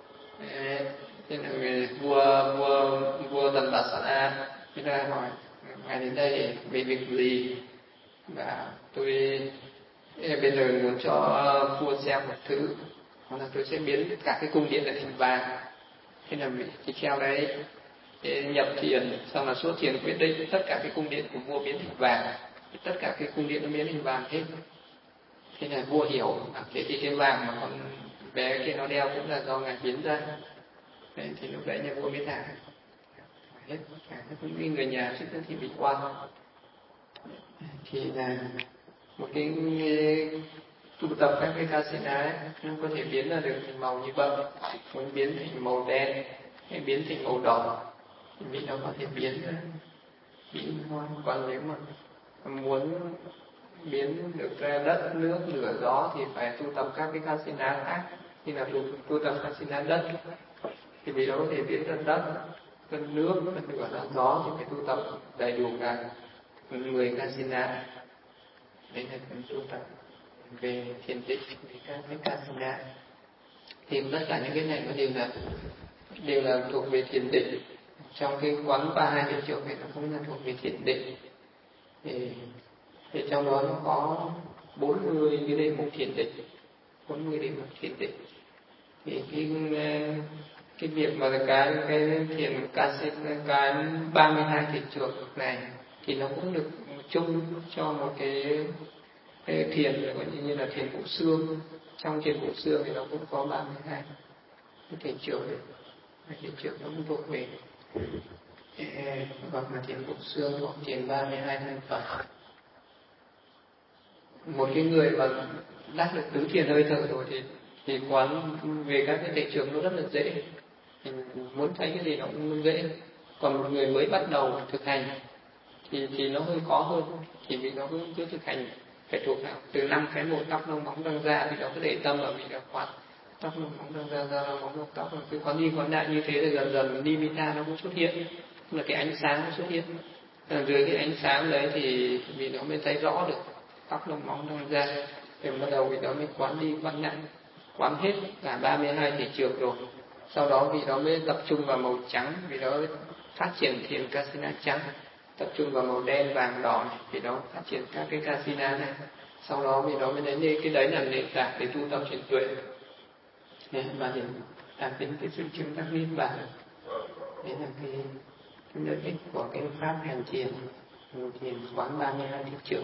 Thế là vua vua vua Tần Bà Sa mới ra hỏi ngài đến đây về việc gì, và tôi bây giờ muốn cho vua xem một thứ, hoặc là tôi sẽ biến tất cả cái cung điện lại thành vàng. Thế là vị tỳ kheo đấy nhập thiền, xong là xuất thiền quyết định tất cả cái cung điện của vua biến thành vàng, tất cả cái cung điện nó biến thành vàng hết. Thế là vua hiểu, thế thì cái vàng mà con bé kia nó đeo cũng là do ngài biến ra. Đấy, thì lúc đấy nhà vua mới thả hết cả những người nhà trước đó thì bị quan. Thì là một cái tu tập các cái kasina ấy, nó có thể biến ra được thành màu như bông, muốn biến thành màu đen hay biến thành màu đỏ thì vị nó có thể biến ra biến hoa. Còn nếu mà muốn biến được ra đất, nước, lửa, gió thì phải tu tập các cái kasina khác, như là tu, tu tập kasina đất thì vị đó có thể biến ra đất, ra nước, ra lửa, ra gió thì phải tu tập đầy đủ cả mười kasina. Đấy là phần tu tập về thiền định, về các cái kasina. Thì tất cả những cái này nó đều là đều là thuộc về thiền định. Trong cái quán ba hai điều triệu này nó cũng là thuộc về thiền định. Thì, thì trong đó nó có bốn mươi cái đề mục thiền định, bốn mươi đề mục thiền định. Thì cái cái việc mà cái cái thiền kasina, cái ba mươi hai thiền trược này thì nó cũng được chung cho một cái, cái thiền gọi như là thiền bộ xương. Trong thiền bộ xương thì nó cũng có ba mươi hai cái thiền trược, thiền trược nó cũng thuộc về hoặc là thiền bộ xương hoặc thiền ba mươi hai thân Phật. Một cái người mà đắc được tứ thiền hơi thở rồi thì thì quán về các cái thiền trược nó rất là dễ, thì muốn thấy cái gì nó cũng dễ. Còn một người mới bắt đầu thực hành thì thì nó hơi khó hơn, thì vì nó cứ, cứ thực hành phải thuộc nào từ năm cái một tóc lông móng răng da thì đó có để tâm vào vị đạo quán tóc lông móng răng da da lông móng lông tóc rồi cứ quán đi quán lại như thế là dần dần nimitta nó cũng xuất hiện, là cái ánh sáng nó xuất hiện. Ở dưới cái ánh sáng đấy thì vì nó mới thấy rõ được tóc lông móng răng da, thì bắt đầu vì đó mới quán đi quán lại, quán hết cả ba mươi hai thể trường rồi. Sau đó vì đó mới tập trung vào màu trắng, vì đó phát triển thiền kasina trắng, tập trung vào màu đen vàng đỏ này, vì đó phát triển các cái kasina này. Sau đó vì đó mới đến cái đấy là nền tảng để tu tâm chuyển tuệ, và để đạt đến cái sự chứng đắc niết bàn. Đấy là cái, cái lợi ích của cái pháp hành thiền, hành thiền quán ba mươi hai thị trường.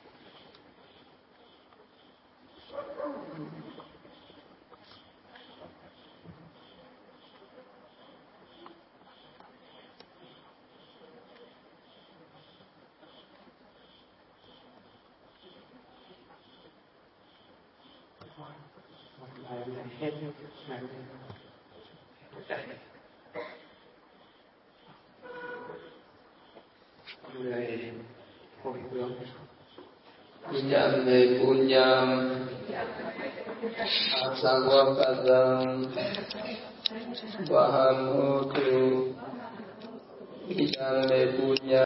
Hết người hồi hướng Yame punyam asawakadam vahamotu Yame punyam